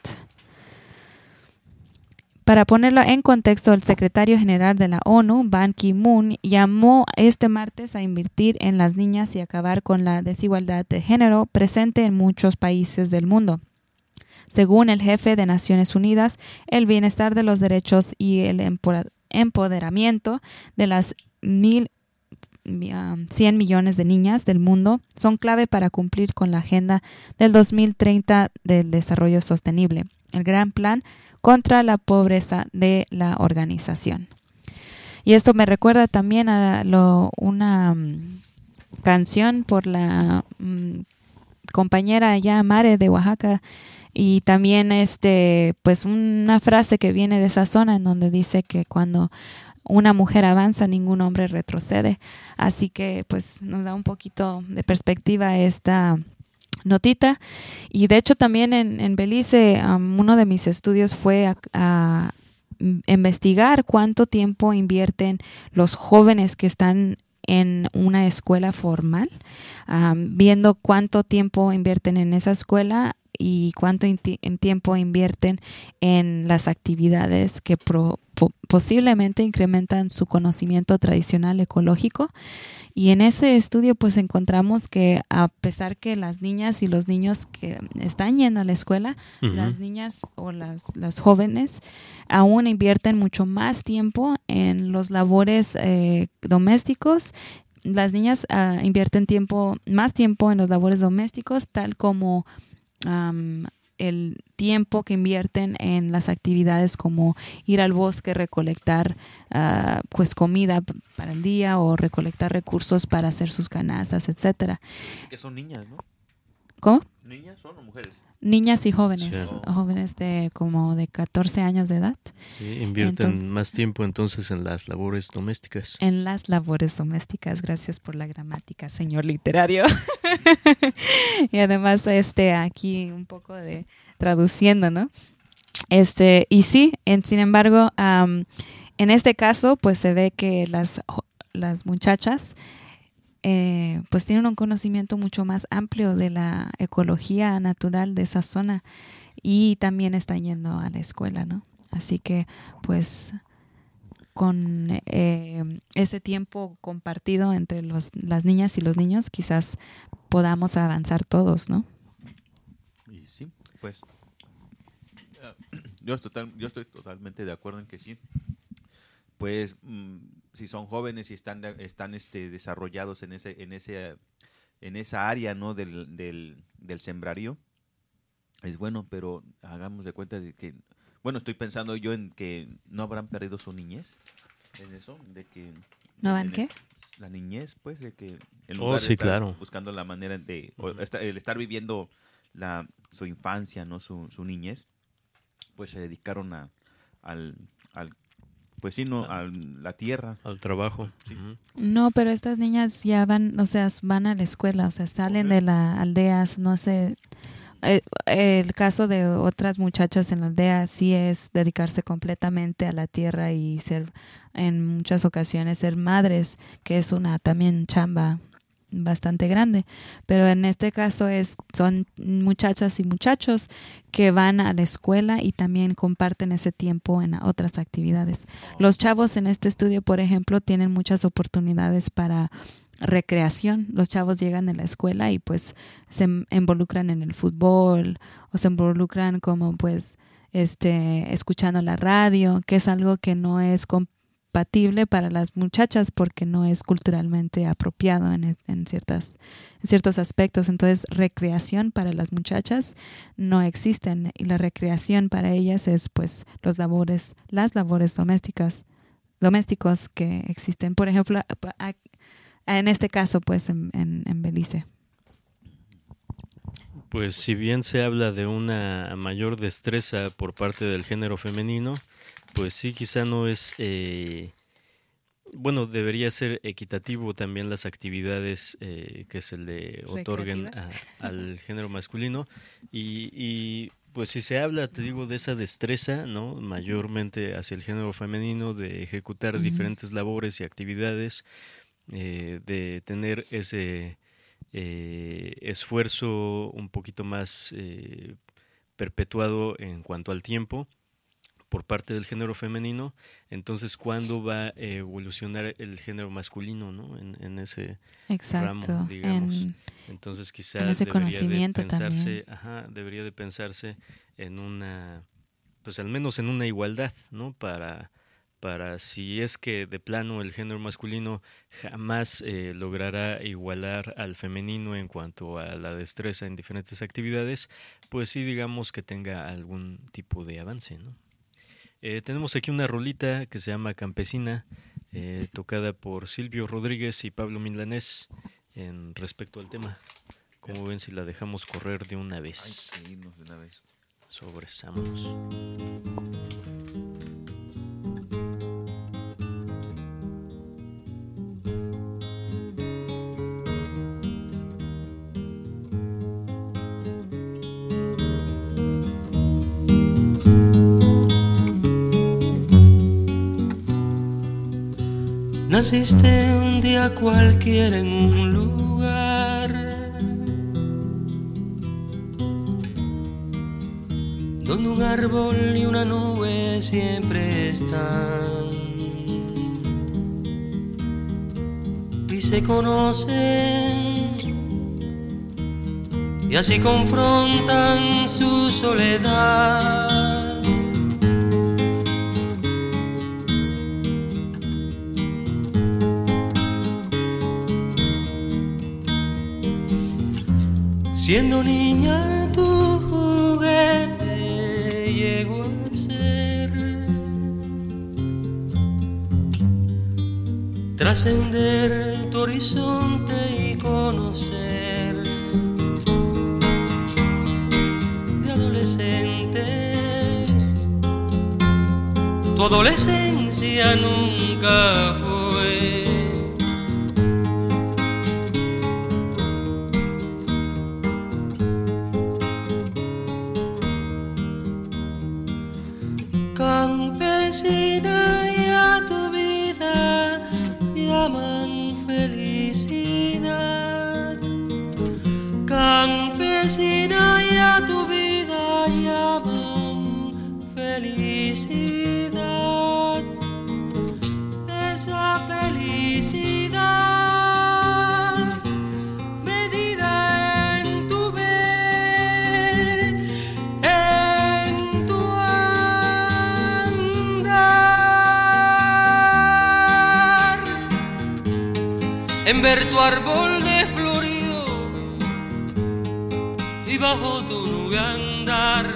Para ponerlo en contexto, el secretario general de la ONU, Ban Ki-moon, llamó este martes a invertir en las niñas y acabar con la desigualdad de género presente en muchos países del mundo. Según el jefe de Naciones Unidas, el bienestar de los derechos y el empoderamiento de las 100 millones de niñas del mundo son clave para cumplir con la Agenda del 2030 del Desarrollo Sostenible, el gran plan contra la pobreza de la organización. Y esto me recuerda también a una canción por la compañera allá Mare de Oaxaca, y también pues una frase que viene de esa zona en donde dice que cuando una mujer avanza, ningún hombre retrocede. Así que pues nos da un poquito de perspectiva esta notita. Y de hecho también en Belice uno de mis estudios fue a investigar cuánto tiempo invierten los jóvenes que están en una escuela formal, viendo cuánto tiempo invierten en esa escuela y cuánto tiempo invierten en las actividades que posiblemente incrementan su conocimiento tradicional ecológico. Y en ese estudio pues encontramos que a pesar que las niñas y los niños que están yendo a la escuela, las niñas o las jóvenes aún invierten mucho más tiempo en los labores domésticos. Las niñas invierten más tiempo en los labores domésticos, tal como el tiempo que invierten en las actividades como ir al bosque, recolectar pues comida para el día o recolectar recursos para hacer sus canastas, etcétera. Que son niñas, ¿no? ¿Cómo? ¿Niñas son o mujeres? Niñas y jóvenes, Sí. jóvenes de como de 14 años de edad. Sí, invierten más tiempo entonces en las labores domésticas. En las labores domésticas, gracias por la gramática, señor literario. Y además aquí un poco de traduciendo, ¿no? Y sí, sin embargo, en este caso, pues se ve que las muchachas pues tienen un conocimiento mucho más amplio de la ecología natural de esa zona y también están yendo a la escuela, ¿no? Así que pues con ese tiempo compartido entre las niñas y los niños quizás podamos avanzar todos, ¿no? Y sí, pues yo estoy totalmente de acuerdo en que sí. Pues si son jóvenes y están desarrollados en esa área, ¿no? del sembrarío, es bueno, pero hagamos de cuenta de que, bueno, estoy pensando yo en que no habrán perdido su niñez en eso, de que ¿No van qué? La niñez, pues, de que en lugar de estar claro, buscando la manera de el estar viviendo su infancia, no su niñez, pues se dedicaron al pues sí, no, a la tierra, al trabajo. Sí. Ujú. No, pero estas niñas ya van, o sea, van a la escuela, o sea, salen de la aldea, no sé. El caso de otras muchachas en la aldea sí es dedicarse completamente a la tierra y ser, en muchas ocasiones, ser madres, que es una también chamba bastante grande, pero en este caso son muchachas y muchachos que van a la escuela y también comparten ese tiempo en otras actividades. Los chavos en este estudio, por ejemplo, tienen muchas oportunidades para recreación. Los chavos llegan a la escuela y pues se involucran en el fútbol o se involucran como pues escuchando la radio, que es algo que no es compatible para las muchachas porque no es culturalmente apropiado en ciertos aspectos. Entonces, recreación para las muchachas no existen y la recreación para ellas es pues las labores domésticos que existen. Por ejemplo, en este caso, pues, en Belice. Pues si bien se habla de una mayor destreza por parte del género femenino, pues sí, quizá no es... bueno, debería ser equitativo también las actividades que se le otorguen al género masculino y pues si se habla, te digo, de esa destreza, ¿no? Mayormente hacia el género femenino, de ejecutar diferentes labores y actividades, de tener ese esfuerzo un poquito más perpetuado en cuanto al tiempo por parte del género femenino. Entonces, ¿cuándo va a evolucionar el género masculino, ¿no? En ese ramo, digamos. Entonces, quizá en ese conocimiento debería de pensarse en una, pues al menos en una igualdad, ¿no? Para si es que de plano el género masculino jamás logrará igualar al femenino en cuanto a la destreza en diferentes actividades, pues sí, digamos que tenga algún tipo de avance, ¿no? Tenemos aquí una rolita que se llama Campesina, tocada por Silvio Rodríguez y Pablo Milanés en respecto al tema. ¿Cómo ven si la dejamos correr de una vez? Hay que irnos de una vez. Sobres, vámonos. Naciste un día cualquiera en un lugar donde un árbol y una nube siempre están y se conocen y así confrontan su soledad. Siendo niña tu juguete llegó a ser trascender tu horizonte y conocer. De adolescente, tu adolescencia nunca fue. Campesina, y a tu vida llaman felicidad. Campesina, y a tu vida llaman felicidad. Esa felicidad medida en tu ver, en tu andar. en ver tu árbol de florido y bajo tu nube andar,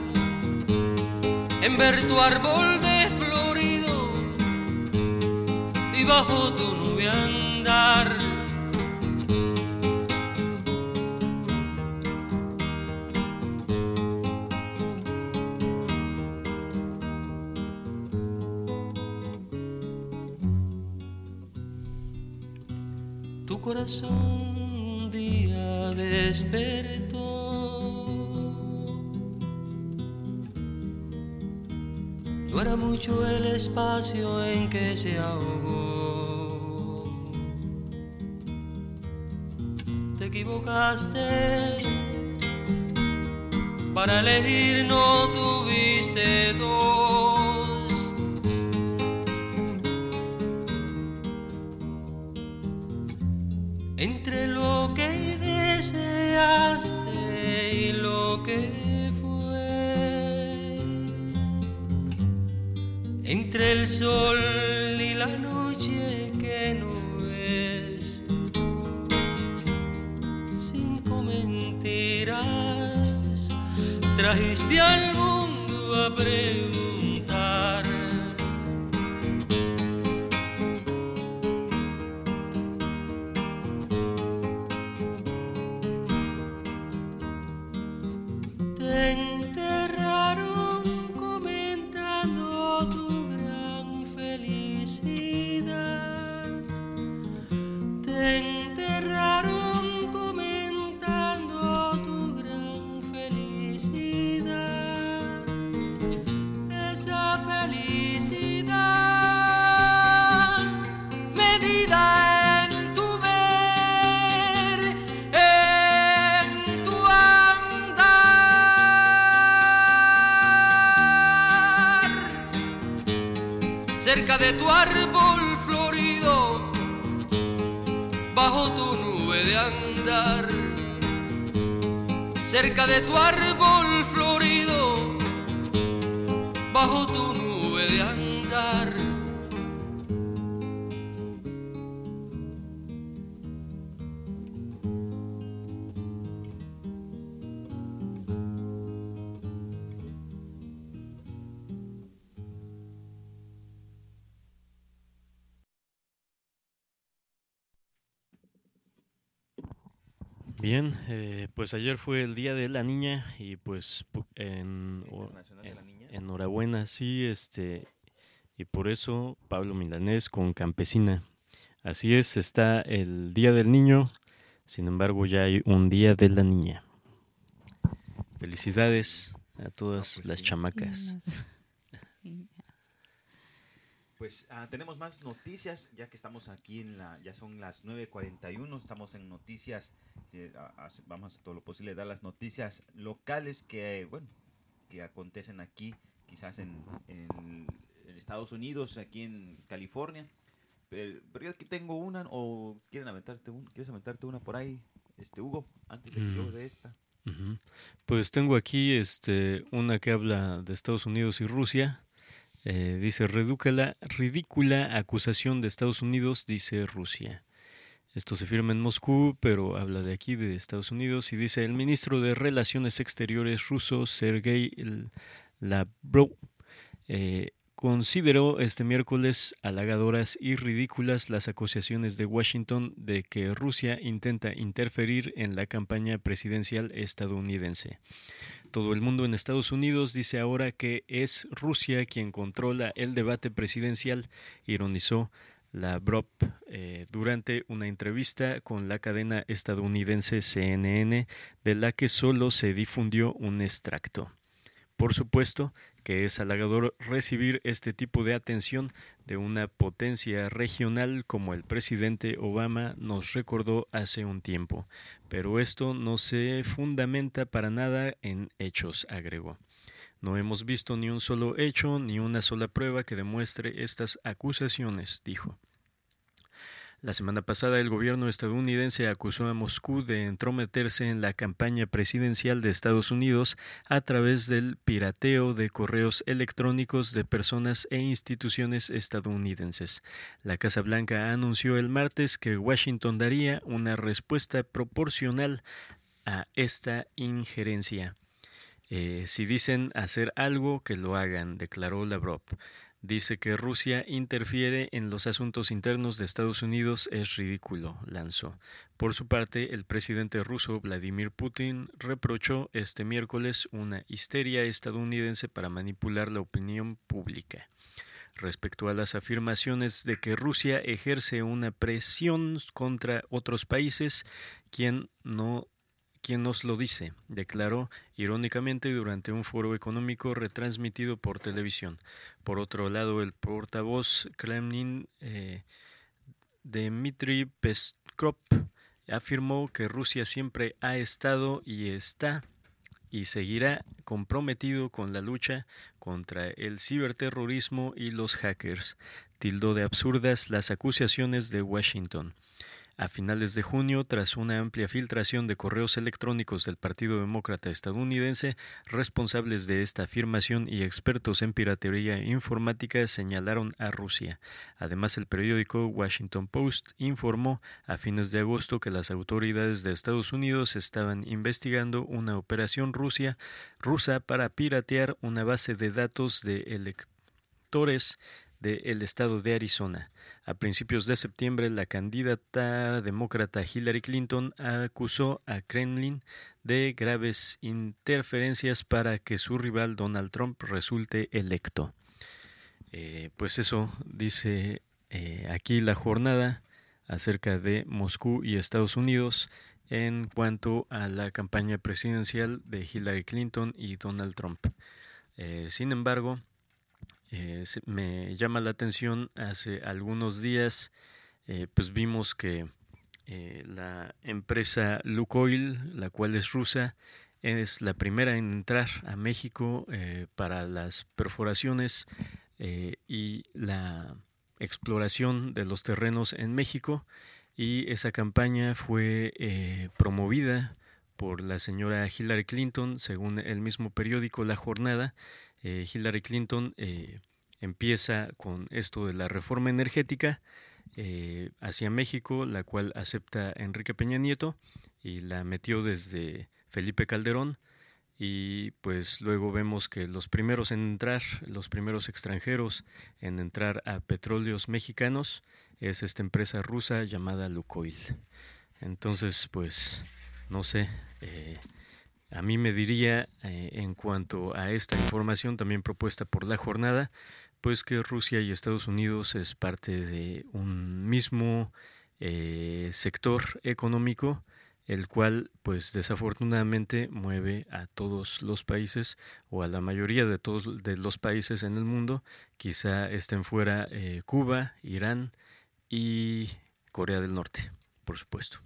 en ver tu árbol de florido y bajo tu nube andar. Tu corazón un día despertó, no era mucho el espacio en que se ahogó. Te equivocaste, para elegir no tuviste dos. Entre lo que deseaste y lo que fue, entre el sol y la noche que no es, 5 mentiras trajiste al mundo a preguntar. Te enterraron comentando tu gran felicidad. Te enterraron comentando tu gran felicidad. Esa felicidad medida en tu ver, en tu andar, cerca de tu árbol florido, bajo tu nube de andar, cerca de tu árbol florido, bajo tu nube de andar. Bien, pues ayer fue el Día de la Niña y pues enhorabuena, sí, y por eso Pablo Milanés con Campesina. Así es, está el Día del Niño, sin embargo ya hay un Día de la Niña. Felicidades a todas las chamacas. Pues tenemos más noticias, ya que estamos aquí ya son las 9:41, estamos en noticias, vamos a hacer todo lo posible, dar las noticias locales que acontecen aquí, quizás en Estados Unidos, aquí en California, pero yo aquí tengo una, o ¿quieres aventarte una por ahí, Hugo, antes de que yo de esta? Uh-huh. Pues tengo aquí una que habla de Estados Unidos y Rusia. Dice, ridícula acusación de Estados Unidos, dice Rusia. Esto se firma en Moscú, pero habla de aquí, de Estados Unidos, y dice, el ministro de Relaciones Exteriores ruso, Sergei Lavrov, consideró este miércoles halagadoras y ridículas las acusaciones de Washington de que Rusia intenta interferir en la campaña presidencial estadounidense. Todo el mundo en Estados Unidos dice ahora que es Rusia quien controla el debate presidencial, ironizó Lavrov durante una entrevista con la cadena estadounidense CNN, de la que solo se difundió un extracto. Por supuesto que es halagador recibir este tipo de atención de una potencia regional como el presidente Obama nos recordó hace un tiempo, pero esto no se fundamenta para nada en hechos, agregó. No hemos visto ni un solo hecho ni una sola prueba que demuestre estas acusaciones, dijo. La semana pasada el gobierno estadounidense acusó a Moscú de entrometerse en la campaña presidencial de Estados Unidos a través del pirateo de correos electrónicos de personas e instituciones estadounidenses. La Casa Blanca anunció el martes que Washington daría una respuesta proporcional a esta injerencia. Si dicen hacer algo, que lo hagan, declaró Lavrov. Dice que Rusia interfiere en los asuntos internos de Estados Unidos es ridículo, lanzó. Por su parte, el presidente ruso Vladimir Putin reprochó este miércoles una histeria estadounidense para manipular la opinión pública. Respecto a las afirmaciones de que Rusia ejerce una presión contra otros países, ¿quién nos lo dice?, declaró irónicamente durante un foro económico retransmitido por televisión. Por otro lado, el portavoz Kremlin, Dmitry Peskov, afirmó que Rusia siempre ha estado y está y seguirá comprometido con la lucha contra el ciberterrorismo y los hackers. Tildó de absurdas las acusaciones de Washington. A finales de junio, tras una amplia filtración de correos electrónicos del Partido Demócrata estadounidense, responsables de esta afirmación y expertos en piratería informática señalaron a Rusia. Además, el periódico Washington Post informó a fines de agosto que las autoridades de Estados Unidos estaban investigando una operación rusa para piratear una base de datos de electores del estado de Arizona. A principios de septiembre, la candidata demócrata Hillary Clinton acusó a Kremlin de graves interferencias para que su rival Donald Trump resulte electo. Pues eso dice aquí la jornada acerca de Moscú y Estados Unidos en cuanto a la campaña presidencial de Hillary Clinton y Donald Trump. Sin embargo, me llama la atención, hace algunos días pues vimos que la empresa Lukoil, la cual es rusa, es la primera en entrar a México para las perforaciones y la exploración de los terrenos en México, y esa campaña fue promovida por la señora Hillary Clinton, según el mismo periódico La Jornada. Hillary Clinton empieza con esto de la reforma energética hacia México, la cual acepta Enrique Peña Nieto y la metió desde Felipe Calderón, y pues luego vemos que los primeros extranjeros en entrar a petróleos mexicanos es esta empresa rusa llamada Lukoil. Entonces, pues, no sé, a mí me diría, en cuanto a esta información también propuesta por La Jornada, pues que Rusia y Estados Unidos es parte de un mismo sector económico, el cual pues desafortunadamente mueve a todos los países, o a la mayoría de todos de los países en el mundo. Quizá estén fuera Cuba, Irán y Corea del Norte, por supuesto.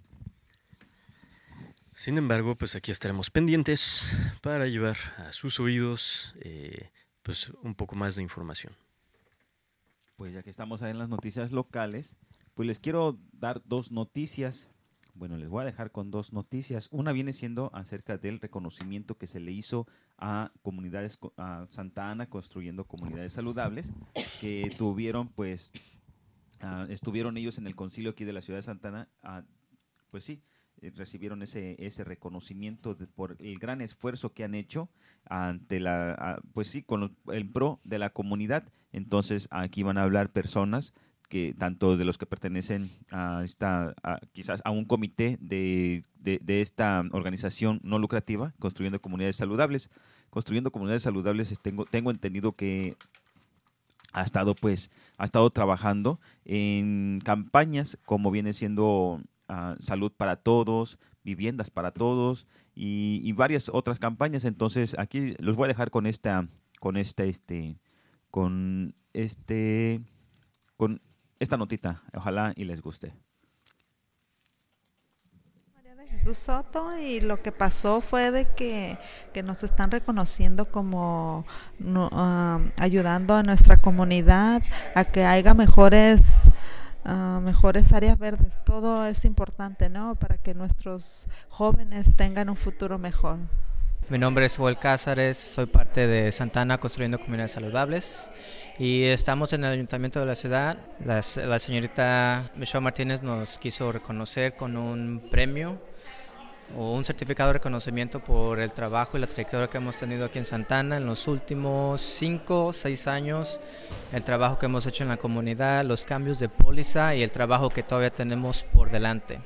Sin embargo, pues aquí estaremos pendientes para llevar a sus oídos pues un poco más de información. Pues ya que estamos ahí en las noticias locales, pues les quiero dar dos noticias. Bueno, les voy a dejar con dos noticias. Una viene siendo acerca del reconocimiento que se le hizo a comunidades, a Santa Ana, construyendo comunidades saludables, que tuvieron, pues, estuvieron ellos en el concilio aquí de la ciudad de Santa Ana, pues sí, recibieron ese reconocimiento por el gran esfuerzo que han hecho ante pues sí, con el pro de la comunidad. Entonces aquí van a hablar personas que tanto de los que pertenecen quizás a un comité de esta organización no lucrativa, Construyendo Comunidades Saludables. Construyendo Comunidades Saludables, tengo entendido que ha estado trabajando en campañas como viene siendo salud para todos, viviendas para todos y varias otras campañas. Entonces aquí los voy a dejar con esta notita, ojalá y les guste. María de Jesús Soto, y lo que pasó fue de que nos están reconociendo como ayudando a nuestra comunidad a que haya mejores mejores áreas verdes. Todo es importante, ¿no? Para que nuestros jóvenes tengan un futuro mejor. Mi nombre es Joel Cázares, soy parte de Santana Construyendo Comunidades Saludables y estamos en el ayuntamiento de la ciudad. La señorita Michelle Martínez nos quiso reconocer con un premio o un certificado de reconocimiento por el trabajo y la trayectoria que hemos tenido aquí en Santana en los últimos 5 o 6 años, el trabajo que hemos hecho en la comunidad, los cambios de póliza y el trabajo que todavía tenemos por delante.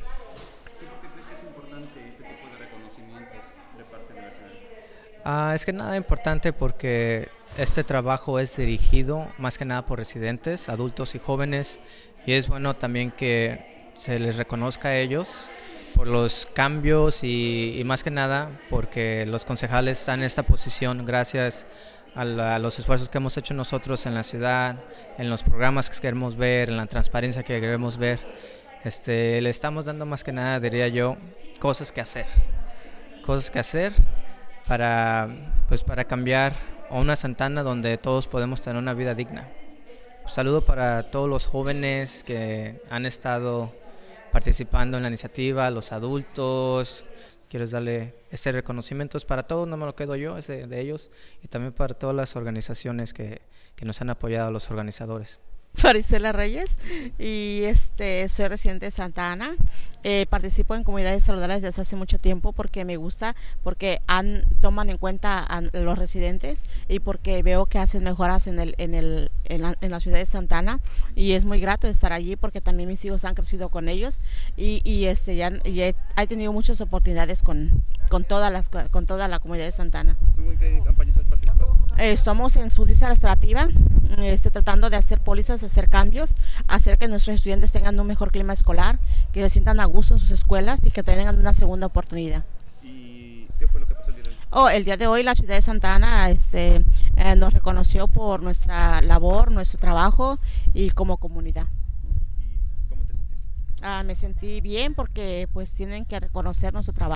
Es que nada importante porque este trabajo es dirigido más que nada por residentes, adultos y jóvenes, y es bueno también que se les reconozca a ellos por los cambios y más que nada porque los concejales están en esta posición gracias a los esfuerzos que hemos hecho nosotros en la ciudad, en los programas que queremos ver, en la transparencia que queremos ver. Le estamos dando más que nada, diría yo, cosas que hacer para cambiar a una Santana donde todos podemos tener una vida digna. Un saludo para todos los jóvenes que han estado participando en la iniciativa, los adultos. Quiero darle este reconocimiento para todos, no me lo quedo yo, es de ellos, y también para todas las organizaciones que nos han apoyado, los organizadores. Maricela Reyes y soy residente de Santa Ana. Participo en comunidades saludables desde hace mucho tiempo porque me gusta, porque toman en cuenta a los residentes y porque veo que hacen mejoras en la ciudad de Santa Ana, y es muy grato estar allí porque también mis hijos han crecido con ellos y he tenido muchas oportunidades con toda la comunidad de Santa Ana. ¿Tú en qué campañas has participado? Estamos en justicia restaurativa, tratando de hacer pólizas, hacer cambios, hacer que nuestros estudiantes tengan un mejor clima escolar, que se sientan a gusto en sus escuelas y que tengan una segunda oportunidad. ¿Y qué fue lo que pasó el día de hoy? El día de hoy la ciudad de Santa Ana nos reconoció por nuestra labor, nuestro trabajo y como comunidad. ¿Y cómo te sentiste? Me sentí bien porque pues tienen que reconocer nuestro trabajo.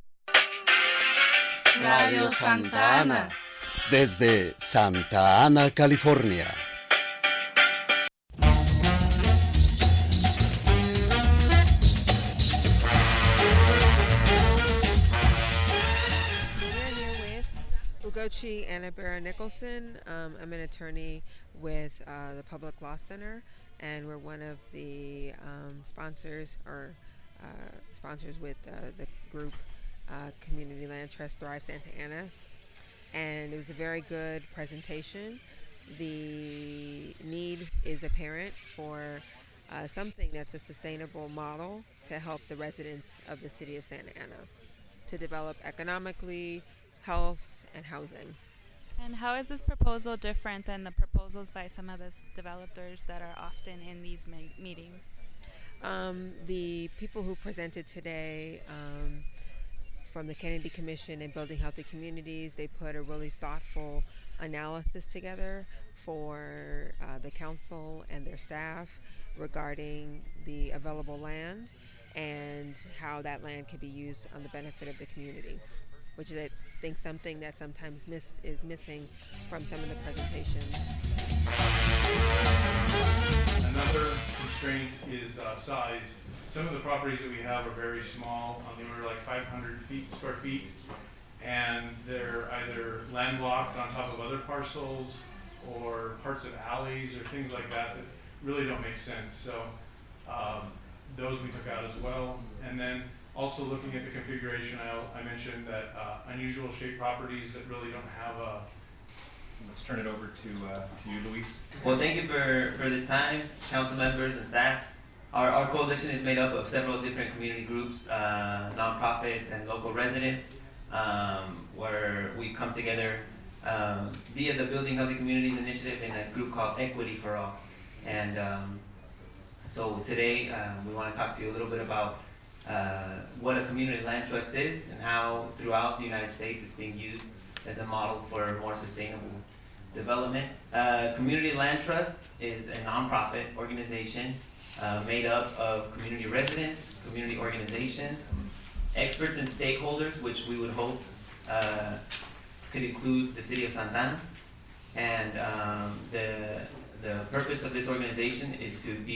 Radio Santa Ana, desde Santa Ana, California. Ugochi Annabera Nicholson. I'm an attorney with the Public Law Center, and we're one of the sponsors with the group Community Land Trust Thrive Santa Ana. And it was a very good presentation. The need is apparent for something that's a sustainable model to help the residents of the city of Santa Ana to develop economically, health, and housing. And how is this proposal different than the proposals by some of the developers that are often in these meetings? The people who presented today from the Kennedy Commission and Building Healthy Communities, they put a really thoughtful analysis together for the council and their staff regarding the available land and how that land can be used on the benefit of the community, which is, I think, something that sometimes is missing from some of the presentations. Another constraint is size. Some of the properties that we have are very small, on the order like 500 square feet, and they're either landlocked on top of other parcels or parts of alleys or things like that that really don't make sense. So those we took out as well. And then also looking at the configuration, I mentioned that unusual shaped properties that really don't have a... Let's turn it over to you, Luis. Well, thank you for this time, council members and staff. Our coalition is made up of several different community groups, nonprofits and local residents, where we come together via the Building Healthy Communities initiative in a group called Equity for All. And so today we want to talk to you a little bit about what a community land trust is and how throughout the United States it's being used as a model for more sustainable development. Community Land Trust is a nonprofit organization made up of community residents, community organizations, experts and stakeholders, which we would hope could include the city of Santa Ana. And the purpose of this organization is to be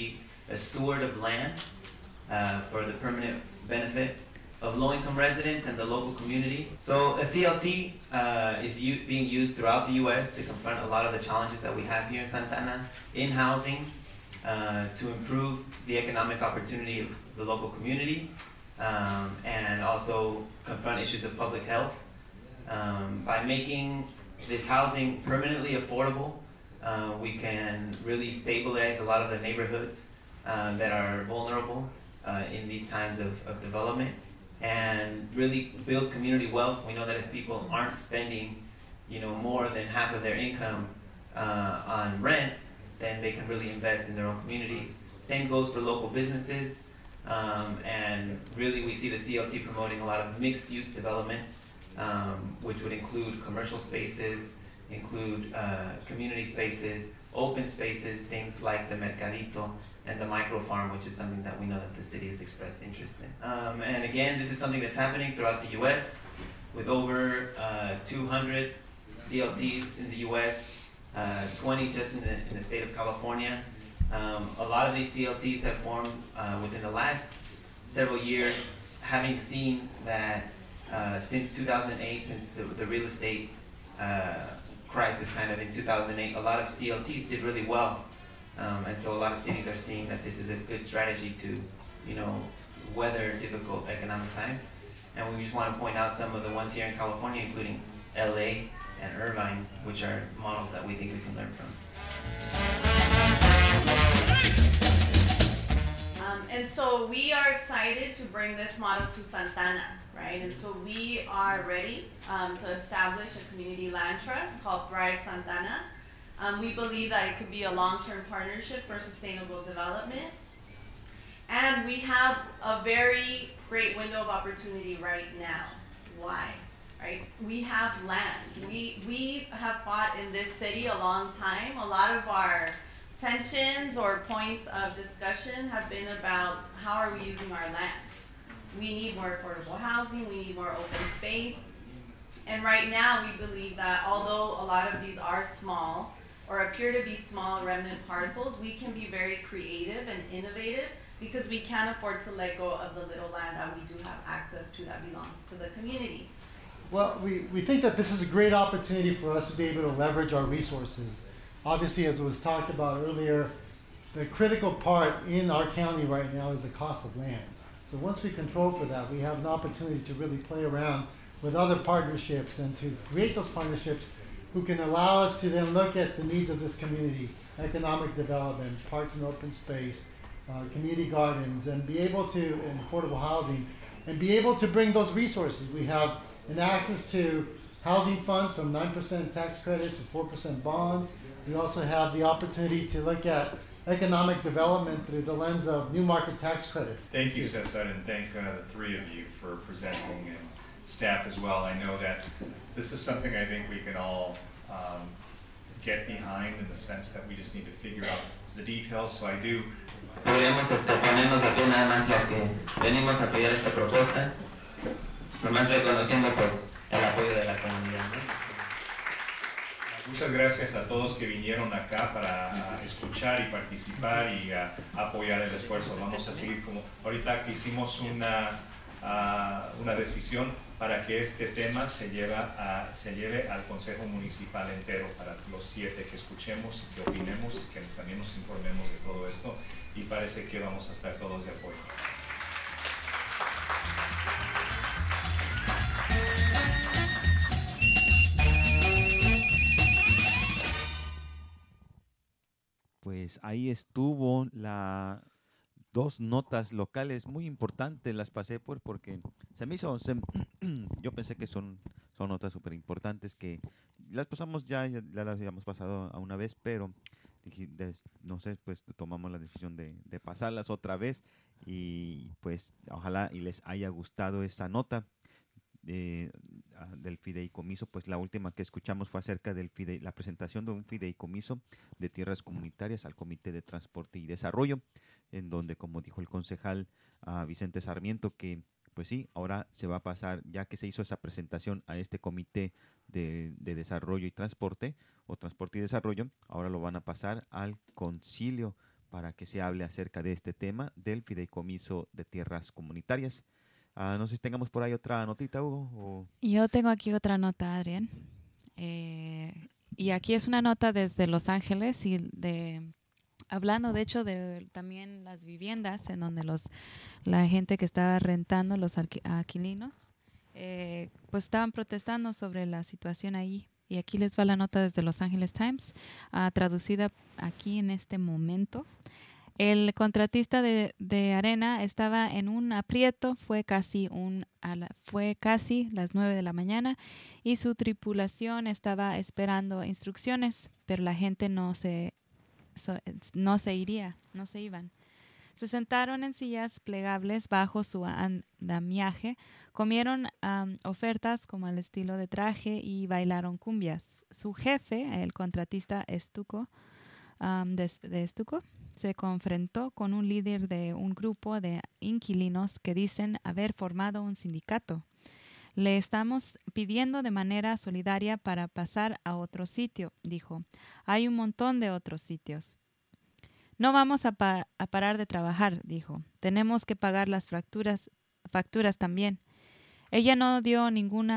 a steward of land for the permanent benefit of low-income residents and the local community. So a CLT is being used throughout the U.S. to confront a lot of the challenges that we have here in Santa Ana in housing, to improve the economic opportunity of the local community, and also confront issues of public health. By making this housing permanently affordable, we can really stabilize a lot of the neighborhoods that are vulnerable in these times of development, and really build community wealth. We know that if people aren't spending, more than half of their income on rent, then they can really invest in their own communities. Same goes for local businesses, and really we see the CLT promoting a lot of mixed-use development, which would include commercial spaces, include community spaces, open spaces, things like the Mercadito and the micro farm, which is something that we know that the city has expressed interest in. And again, this is something that's happening throughout the U.S. with over 200 CLTs in the U.S., 20 just in the state of California. A lot of these CLTs have formed within the last several years, having seen that since 2008, since the real estate crisis kind of in 2008, a lot of CLTs did really well. And so a lot of cities are seeing that this is a good strategy to, weather difficult economic times. And we just want to point out some of the ones here in California, including LA and Irvine, which are models that we think we can learn from. And so we are excited to bring this model to Santa Ana, right? And so we are ready to establish a community land trust called Thrive Santa Ana. We believe that it could be a long-term partnership for sustainable development. And we have a very great window of opportunity right now. Why? Right? We have land. We have fought in this city a long time. A lot of our tensions or points of discussion have been about how are we using our land. We need more affordable housing, we need more open space. And right now we believe that although a lot of these are small or appear to be small remnant parcels, we can be very creative and innovative because we can't afford to let go of the little land that we do have access to that belongs to the community. Well, we think that this is a great opportunity for us to be able to leverage our resources. Obviously, as was talked about earlier, the critical part in our county right now is the cost of land. So once we control for that, we have an opportunity to really play around with other partnerships and to create those partnerships who can allow us to then look at the needs of this community, economic development, parks and open space, community gardens, and be able to, and affordable housing, and be able to bring those resources. We have an access to housing funds from 9% tax credits to 4% bonds. We also have the opportunity to look at economic development through the lens of new market tax credits. Thank you, Cesar, and thank the three of you for presenting, and staff as well. I know that this is something I think we can all get behind in the sense that we just need to figure out the details. So I do. Podríamos ponernos de pie nada más las que venimos a apoyar esta propuesta, nomás reconociendo pues el apoyo de la comunidad, ¿no? Muchas gracias a todos que vinieron acá para escuchar y participar y apoyar el esfuerzo. Vamos a seguir como ahorita que hicimos una decisión para que este tema se lleve al Consejo Municipal entero, para los 7 que escuchemos y que opinemos y que también nos informemos de todo esto, y parece que vamos a estar todos de acuerdo. Pues ahí estuvo la 2 notas locales muy importantes, las pasé porque yo pensé que son notas súper importantes que las pasamos ya las habíamos pasado a una vez, pero no sé, pues tomamos la decisión de pasarlas otra vez, y pues ojalá y les haya gustado esa nota del fideicomiso. Pues la última que escuchamos fue acerca del la presentación de un fideicomiso de tierras comunitarias al Comité de Transporte y Desarrollo, en donde, como dijo el concejal Vicente Sarmiento, que pues sí, ahora se va a pasar, ya que se hizo esa presentación a este Comité de Desarrollo y Transporte, o Transporte y Desarrollo, ahora lo van a pasar al Concilio para que se hable acerca de este tema del fideicomiso de tierras comunitarias. No sé si tengamos por ahí otra notita, Hugo. Yo tengo aquí otra nota, Adrián. Y aquí es una nota desde Los Ángeles y hablando de hecho de también las viviendas en donde la gente que estaba rentando, los inquilinos, pues estaban protestando sobre la situación ahí. Y aquí les va la nota desde Los Angeles Times, traducida aquí en este momento. El contratista de arena estaba en un aprieto, fue casi las 9 de la mañana y su tripulación estaba esperando instrucciones, pero la gente no se iban. Se sentaron en sillas plegables bajo su andamiaje, comieron ofertas como el estilo de traje y bailaron cumbias. Su jefe, el contratista de Estuco, se confrontó con un líder de un grupo de inquilinos que dicen haber formado un sindicato. Le estamos pidiendo de manera solidaria para pasar a otro sitio, dijo. Hay un montón de otros sitios. No vamos a parar de trabajar, dijo. Tenemos que pagar las facturas también. Ella no dio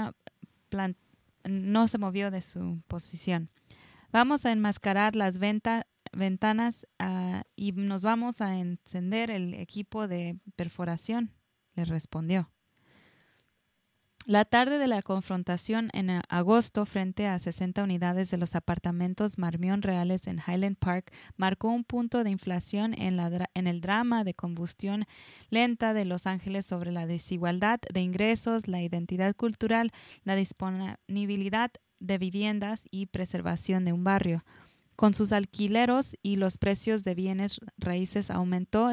no se movió de su posición. Vamos a enmascarar las ventanas y nos vamos a encender el equipo de perforación, le respondió. La tarde de la confrontación en agosto frente a 60 unidades de los apartamentos Marmion Reales en Highland Park marcó un punto de inflación en el drama de combustión lenta de Los Ángeles sobre la desigualdad de ingresos, la identidad cultural, la disponibilidad de viviendas y preservación de un barrio. Con sus alquileros y los precios de bienes raíces aumentó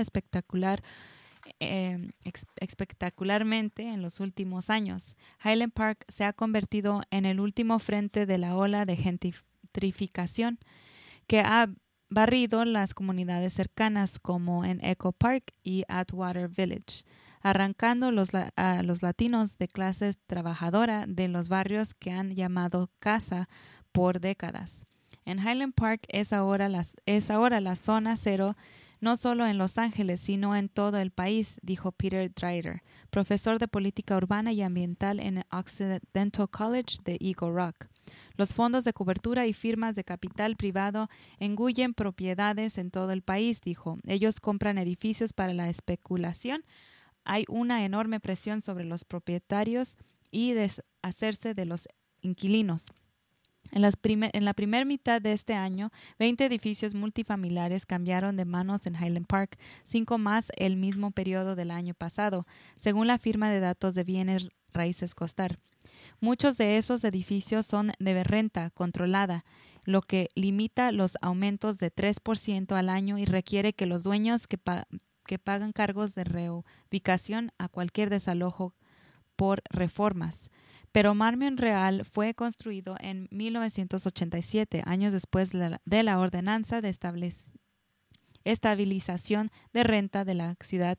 espectacularmente en los últimos años. Highland Park se ha convertido en el último frente de la ola de gentrificación que ha barrido las comunidades cercanas como en Echo Park y Atwater Village, arrancando a los latinos de clase trabajadora de los barrios que han llamado casa por décadas. En Highland Park es ahora la zona cero, no solo en Los Ángeles, sino en todo el país, dijo Peter Drider, profesor de política urbana y ambiental en Occidental College de Eagle Rock. Los fondos de cobertura y firmas de capital privado engullen propiedades en todo el país, dijo. Ellos compran edificios para la especulación. Hay una enorme presión sobre los propietarios y deshacerse de los inquilinos. En la primera mitad de este año, 20 edificios multifamiliares cambiaron de manos en Highland Park, 5 más el mismo periodo del año pasado, según la firma de datos de bienes raíces CoStar. Muchos de esos edificios son de renta controlada, lo que limita los aumentos de 3% al año y requiere que los dueños que pagan cargos de reubicación a cualquier desalojo por reformas. Pero Marmion Real fue construido en 1987, años después de la ordenanza de estabilización de renta de la ciudad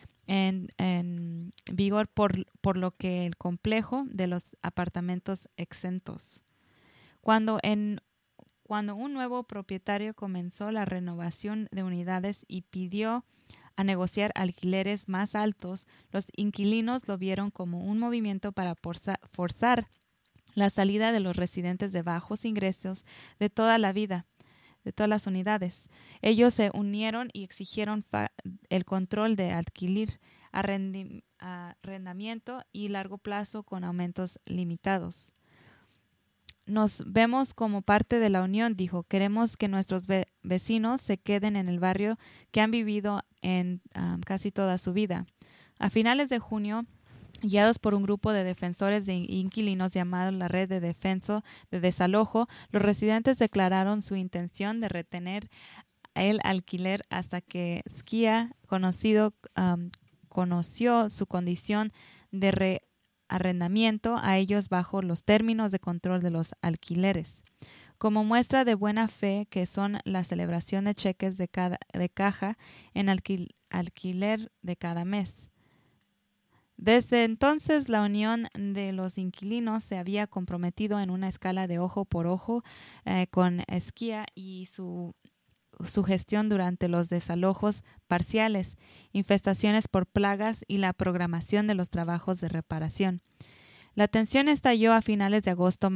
en vigor, por lo que el complejo de los apartamentos exentos. Cuando un nuevo propietario comenzó la renovación de unidades y pidió a negociar alquileres más altos, los inquilinos lo vieron como un movimiento para forzar la salida de los residentes de bajos ingresos de toda la vida, de todas las unidades. Ellos se unieron y exigieron el control de alquiler, arrendamiento y largo plazo con aumentos limitados. Nos vemos como parte de la unión, dijo. Queremos que nuestros vecinos se queden en el barrio que han vivido en casi toda su vida. A finales de junio, guiados por un grupo de defensores de inquilinos llamado la Red de Defensa de Desalojo, los residentes declararon su intención de retener el alquiler hasta que Skia conoció su condición de arrendamiento a ellos bajo los términos de control de los alquileres. Como muestra de buena fe que son la celebración de cheques de caja en alquiler de cada mes. Desde entonces, la Unión de los Inquilinos se había comprometido en una escala de ojo por ojo con Skia y su su gestión durante los desalojos parciales, infestaciones por plagas y la programación de los trabajos de reparación. La tensión estalló a finales de agosto,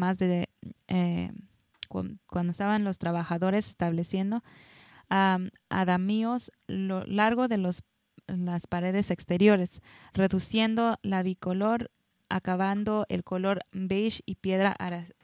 cuando estaban los trabajadores estableciendo andamios lo largo de las paredes exteriores, reduciendo la bicolor, acabando el color beige y piedra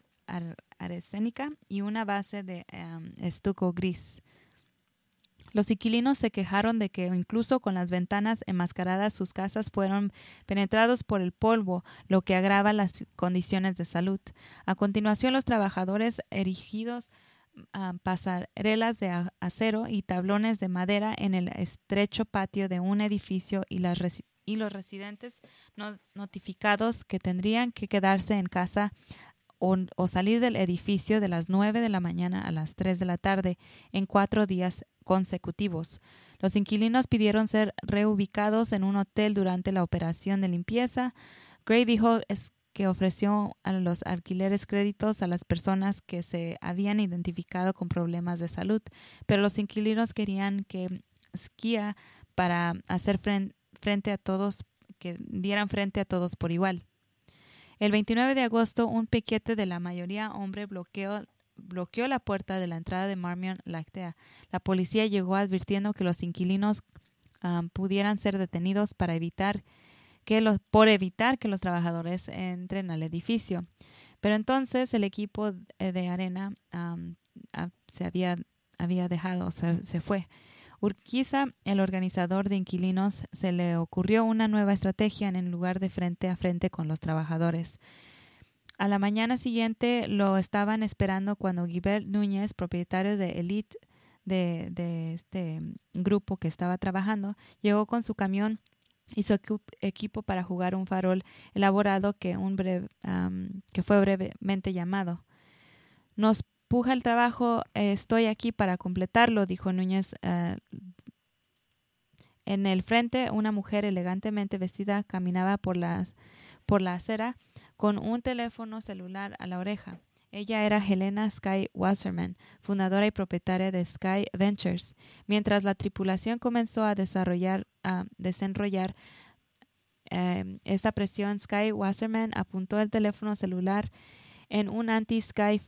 arsénica y una base de estuco gris. Los inquilinos se quejaron de que incluso con las ventanas enmascaradas sus casas fueron penetrados por el polvo, lo que agrava las condiciones de salud. A continuación, los trabajadores erigidos pasarelas de acero y tablones de madera en el estrecho patio de un edificio y los residentes notificados que tendrían que quedarse en casa o salir del edificio de las 9 de la mañana a las 3 de la tarde en 4 días consecutivos. Los inquilinos pidieron ser reubicados en un hotel durante la operación de limpieza. Gray dijo que ofreció a los alquileres créditos a las personas que se habían identificado con problemas de salud, pero los inquilinos querían que Skia para hacer frente a todos, que dieran frente a todos por igual. El 29 de agosto, un piquete de la mayoría hombre bloqueó la puerta de la entrada de Marmion Lactea. La policía llegó advirtiendo que los inquilinos pudieran ser detenidos para evitar que los trabajadores entren al edificio. Pero entonces el equipo de arena se había dejado, se fue. Urquiza, el organizador de inquilinos, se le ocurrió una nueva estrategia en lugar de frente a frente con los trabajadores. A la mañana siguiente lo estaban esperando cuando Guibert Núñez, propietario de Elite de este grupo que estaba trabajando, llegó con su camión y su equipo para jugar un farol elaborado que fue brevemente llamado. Nos puja el trabajo, estoy aquí para completarlo, dijo Núñez. En el frente, una mujer elegantemente vestida caminaba por la acera con un teléfono celular a la oreja. Ella era Helena Sky Wasserman, fundadora y propietaria de Sky Ventures. Mientras la tripulación comenzó a desenrollar esta presión, Sky Wasserman apuntó el teléfono celular en un anti-Sky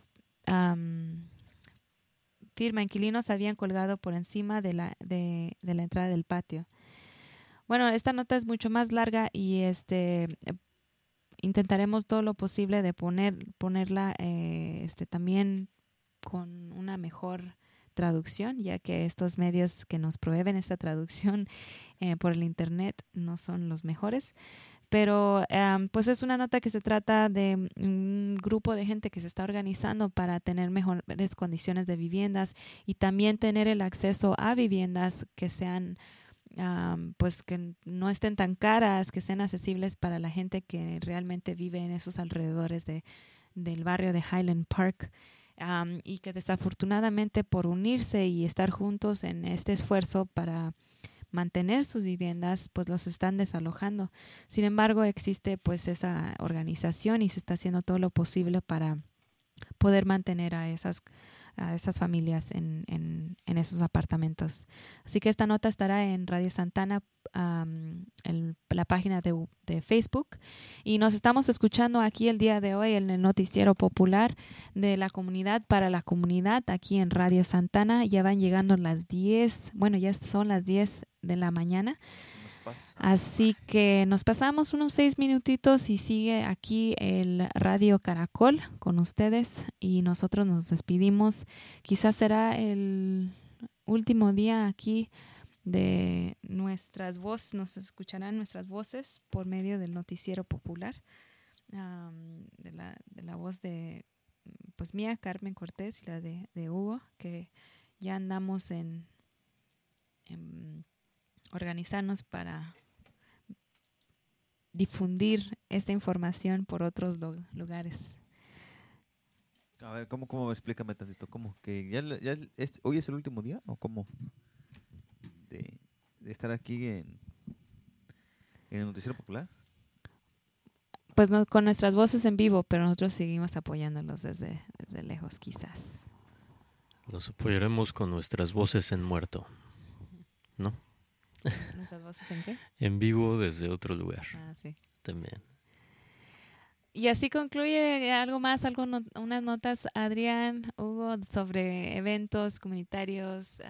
firma. Inquilinos habían colgado por encima de la entrada del patio. Bueno, esta nota es mucho más larga y intentaremos todo lo posible de ponerla también con una mejor traducción, ya que estos medios que nos proveen esta traducción por el internet no son los mejores. Pero pues es una nota que se trata de un grupo de gente que se está organizando para tener mejores condiciones de viviendas y también tener el acceso a viviendas que sean pues que no estén tan caras, que sean accesibles para la gente que realmente vive en esos alrededores del barrio de Highland Park, y que desafortunadamente por unirse y estar juntos en este esfuerzo para mantener sus viviendas, pues los están desalojando. Sin embargo, existe pues esa organización y se está haciendo todo lo posible para poder mantener a esas familias en esos apartamentos. Así que esta nota estará en Radio Santana, en la página de Facebook, y nos estamos escuchando aquí el día de hoy en el noticiero popular de la comunidad para la comunidad aquí en Radio Santana. Ya van llegando las 10, bueno, ya son las 10 de la mañana. Así que nos pasamos unos 6 minutitos y sigue aquí el Radio Caracol con ustedes y nosotros nos despedimos. Quizás será el último día aquí de nuestras voces, nos escucharán nuestras voces por medio del noticiero popular, de la voz de pues mía, Carmen Cortés, y la de Hugo, que ya andamos en organizarnos para difundir esta información por otros lugares. A ver, ¿cómo? Explícame tantito. ¿Cómo? ¿Que hoy es el último día? ¿O cómo? De estar aquí en el Noticiero Popular. Pues no, con nuestras voces en vivo, pero nosotros seguimos apoyándolos desde lejos, quizás. Los apoyaremos con nuestras voces en muerto, ¿no? ¿Nuestras voces en qué? En vivo desde otro lugar. Ah, sí. También. Y así concluye algo más, unas notas, Adrián, Hugo, sobre eventos comunitarios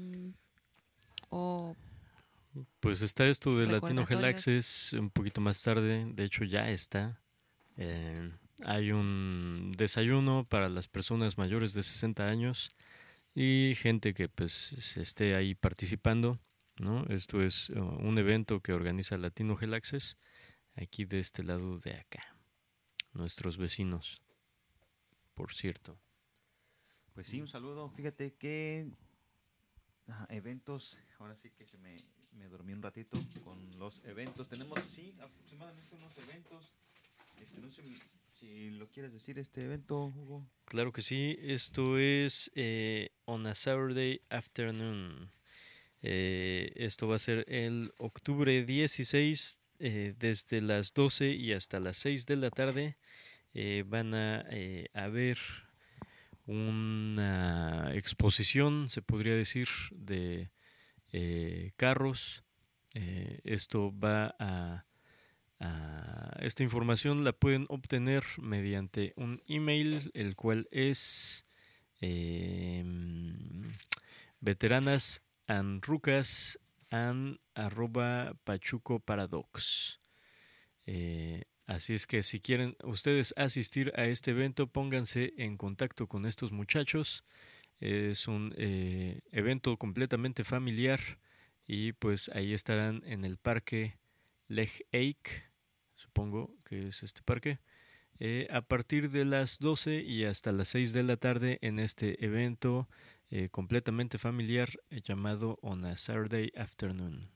o... Pues está esto de Latino Hell recordatorios. Access un poquito más tarde, de hecho ya está. Hay un desayuno para las personas mayores de 60 años y gente que pues se esté ahí participando, ¿no? Esto es un evento que organiza Latino Hell Access, aquí de este lado de acá. Nuestros vecinos, por cierto. Pues sí, un saludo. Fíjate que eventos, ahora sí que me dormí un ratito con los eventos. Tenemos, sí, aproximadamente unos eventos. No sé si lo quieres decir, este evento, Hugo. Claro que sí, esto es on a Saturday afternoon. Esto va a ser el octubre 16 desde las 12 y hasta las 6 de la tarde. Van a haber una exposición, se podría decir, de carros. Esto va esta información la pueden obtener mediante un email, el cual es veteranasandrucas@pachucoparadox. Así es que si quieren ustedes asistir a este evento, pónganse en contacto con estos muchachos. Es un evento completamente familiar y pues ahí estarán en el parque Leg Eik, supongo que es este parque, a partir de las 12 y hasta las 6 de la tarde en este evento completamente familiar llamado On a Saturday Afternoon.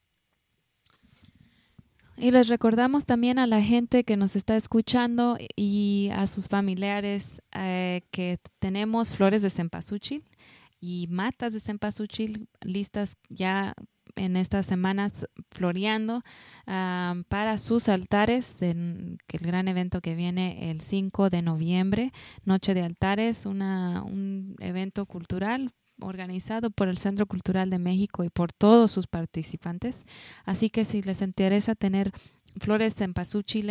Y les recordamos también a la gente que nos está escuchando y a sus familiares que tenemos flores de cempasúchil y matas de cempasúchil listas ya en estas semanas floreando para sus altares, que el gran evento que viene el 5 de noviembre, Noche de Altares, un evento cultural organizado por el Centro Cultural de México y por todos sus participantes. Así que si les interesa tener flores cempasúchil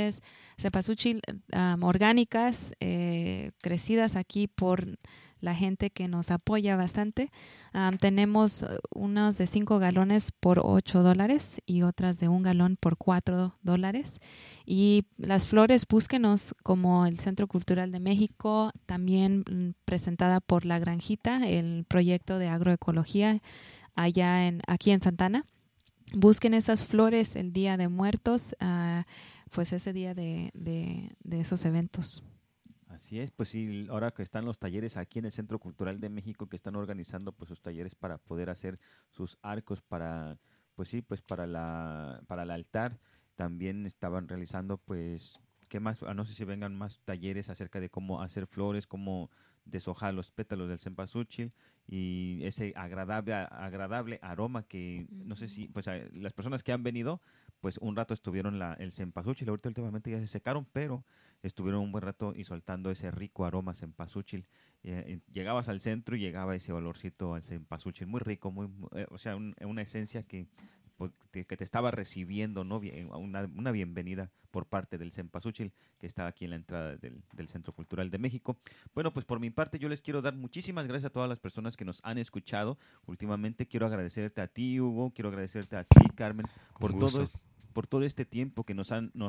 orgánicas, crecidas aquí por la gente que nos apoya bastante, tenemos unas de 5 galones por $8 y otras de 1 galón por $4. Y las flores, búsquenos como el Centro Cultural de México, también presentada por La Granjita, el proyecto de agroecología aquí en Santana. Busquen esas flores el Día de Muertos, pues ese día de esos eventos. Así es, pues sí, ahora que están los talleres aquí en el Centro Cultural de México, que están organizando pues sus talleres para poder hacer sus arcos para, pues sí, pues para el altar. También estaban realizando pues, ¿qué más? No sé si vengan más talleres acerca de cómo hacer flores, cómo deshojar los pétalos del cempasúchil y ese agradable aroma que no sé si pues las personas que han venido pues un rato estuvieron el cempasúchil, ahorita últimamente ya se secaron, pero estuvieron un buen rato y soltando ese rico aroma cempasúchil. Llegabas al centro y llegaba ese olorcito al cempasúchil, muy rico, o sea, una esencia que te estaba recibiendo, ¿no? Una bienvenida por parte del cempasúchil que está aquí en la entrada del Centro Cultural de México. Bueno, pues por mi parte yo les quiero dar muchísimas gracias a todas las personas que nos han escuchado últimamente. Quiero agradecerte a ti, Hugo, quiero agradecerte a ti, Carmen, por todo este tiempo que nos han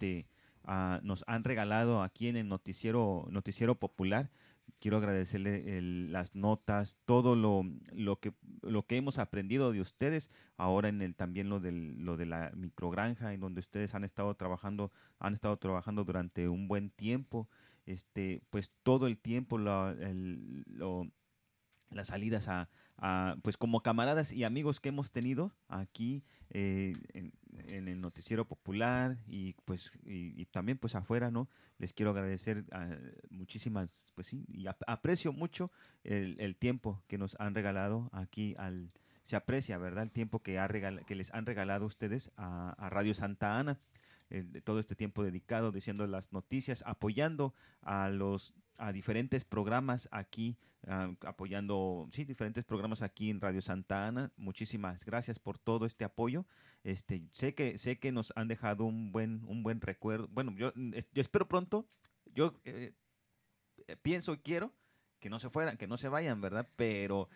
regalado aquí en el noticiero popular. Quiero agradecerle las notas, todo lo que hemos aprendido de ustedes ahora también lo de la microgranja, en donde ustedes han estado trabajando durante un buen tiempo, pues todo el tiempo las salidas pues como camaradas y amigos que hemos tenido aquí en el noticiero popular y pues y también pues afuera, ¿no? Les quiero agradecer muchísimas, pues sí, y aprecio mucho el tiempo que nos han regalado aquí se aprecia, ¿verdad? El tiempo que les han regalado ustedes a Radio Santa Ana. todo este tiempo dedicado diciendo las noticias, apoyando a diferentes programas aquí, apoyando diferentes programas aquí en Radio Santa Ana. Muchísimas gracias por todo este apoyo. Sé que nos han dejado un buen recuerdo. Bueno, yo espero pronto. Yo pienso y quiero que no se vayan, ¿verdad? Pero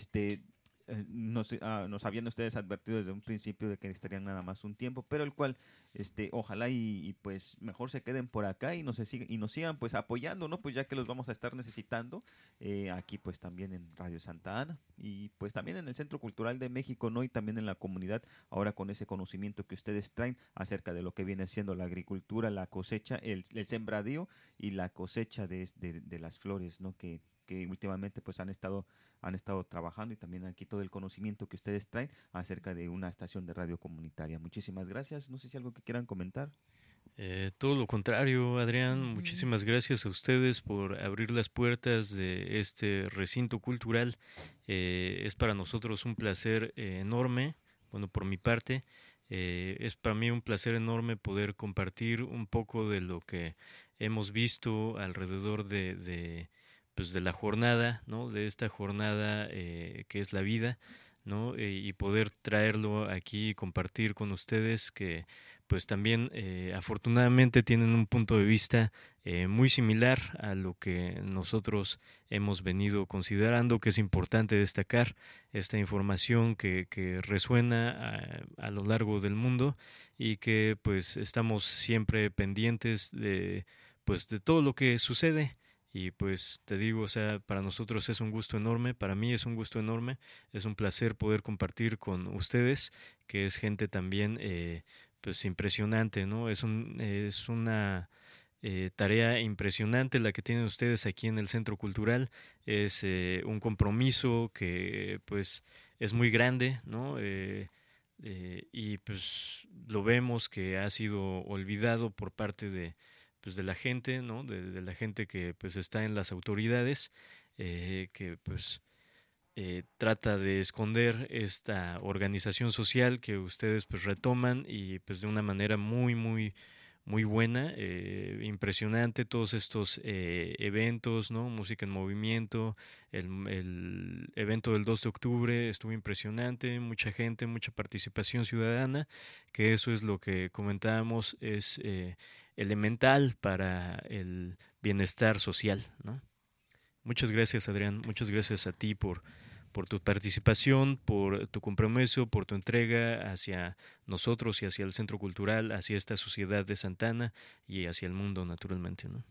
nos habían ustedes advertido desde un principio de que estarían nada más un tiempo, pero el cual ojalá y pues mejor se queden por acá y nos sigan pues apoyando, ¿no? Pues ya que los vamos a estar necesitando aquí pues también en Radio Santa Ana y pues también en el Centro Cultural de México, ¿no? Y también en la comunidad, ahora con ese conocimiento que ustedes traen acerca de lo que viene siendo la agricultura, la cosecha, el sembradío y la cosecha de las flores, ¿no? Que últimamente pues han estado trabajando, y también aquí todo el conocimiento que ustedes traen acerca de una estación de radio comunitaria. Muchísimas gracias. No sé si algo que quieran comentar. Todo lo contrario, Adrián. Muchísimas gracias a ustedes por abrir las puertas de este recinto cultural. Es para nosotros un placer enorme, bueno, por mi parte. Es para mí un placer enorme poder compartir un poco de lo que hemos visto alrededor de la jornada, ¿no? De esta jornada que es la vida, ¿no? Y poder traerlo aquí y compartir con ustedes que pues también afortunadamente tienen un punto de vista muy similar a lo que nosotros hemos venido considerando que es importante destacar, esta información que resuena a lo largo del mundo y que pues estamos siempre pendientes de todo lo que sucede. Y pues te digo, o sea, para nosotros es un gusto enorme, para mí es un gusto enorme, es un placer poder compartir con ustedes, que es gente también pues impresionante, ¿no? Es una tarea impresionante la que tienen ustedes aquí en el Centro Cultural, es un compromiso que pues es muy grande, ¿no? Y pues lo vemos que ha sido olvidado por parte de la gente, ¿no? De la gente que pues está en las autoridades, que pues trata de esconder esta organización social que ustedes pues retoman y pues de una manera muy muy muy buena, impresionante todos estos eventos, ¿no? Música en movimiento, el evento del 2 de octubre estuvo impresionante, mucha gente, mucha participación ciudadana, que eso es lo que comentábamos, es elemental para el bienestar social, ¿no? Muchas gracias, Adrián, muchas gracias a ti por tu participación, por tu compromiso, por tu entrega hacia nosotros y hacia el Centro Cultural, hacia esta sociedad de Santa Ana y hacia el mundo, naturalmente, ¿no?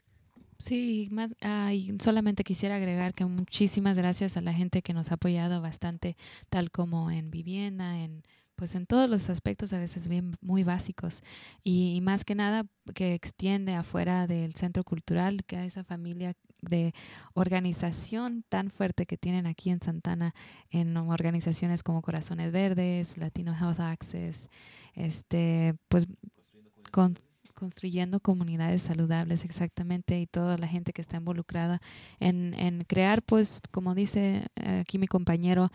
Sí, y solamente quisiera agregar que muchísimas gracias a la gente que nos ha apoyado bastante, tal como en vivienda, pues en todos los aspectos a veces bien muy básicos y más que nada que extiende afuera del Centro Cultural, que a esa familia de organización tan fuerte que tienen aquí en Santa Ana, en organizaciones como Corazones Verdes, Latino Health Access, pues construyendo comunidades saludables, exactamente, y toda la gente que está involucrada en crear, pues como dice aquí mi compañero,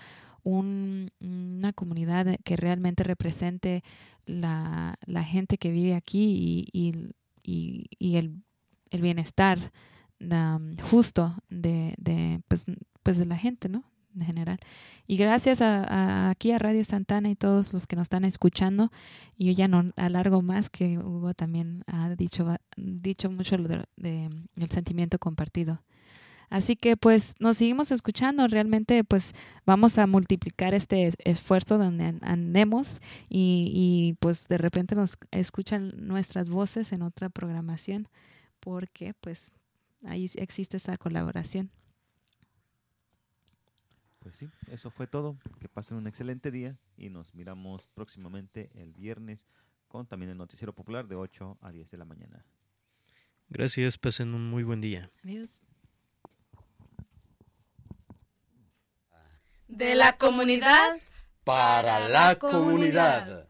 una comunidad que realmente represente la gente que vive aquí y el bienestar justo de la gente, ¿no? En general. Y gracias aquí a Radio Santa Ana y todos los que nos están escuchando. Y yo ya no alargo más, que Hugo también ha dicho mucho del sentimiento compartido. Así que pues nos seguimos escuchando, realmente pues vamos a multiplicar este esfuerzo donde andemos y pues de repente nos escuchan nuestras voces en otra programación, porque pues ahí existe esta colaboración. Pues sí, eso fue todo. Que pasen un excelente día y nos miramos próximamente el viernes con también el Noticiero Popular de 8 a 10 de la mañana. Gracias, pasen un muy buen día. Adiós. De la comunidad para la comunidad.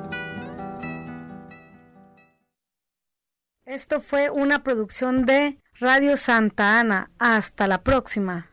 Esto fue una producción de Radio Santa Ana. Hasta la próxima.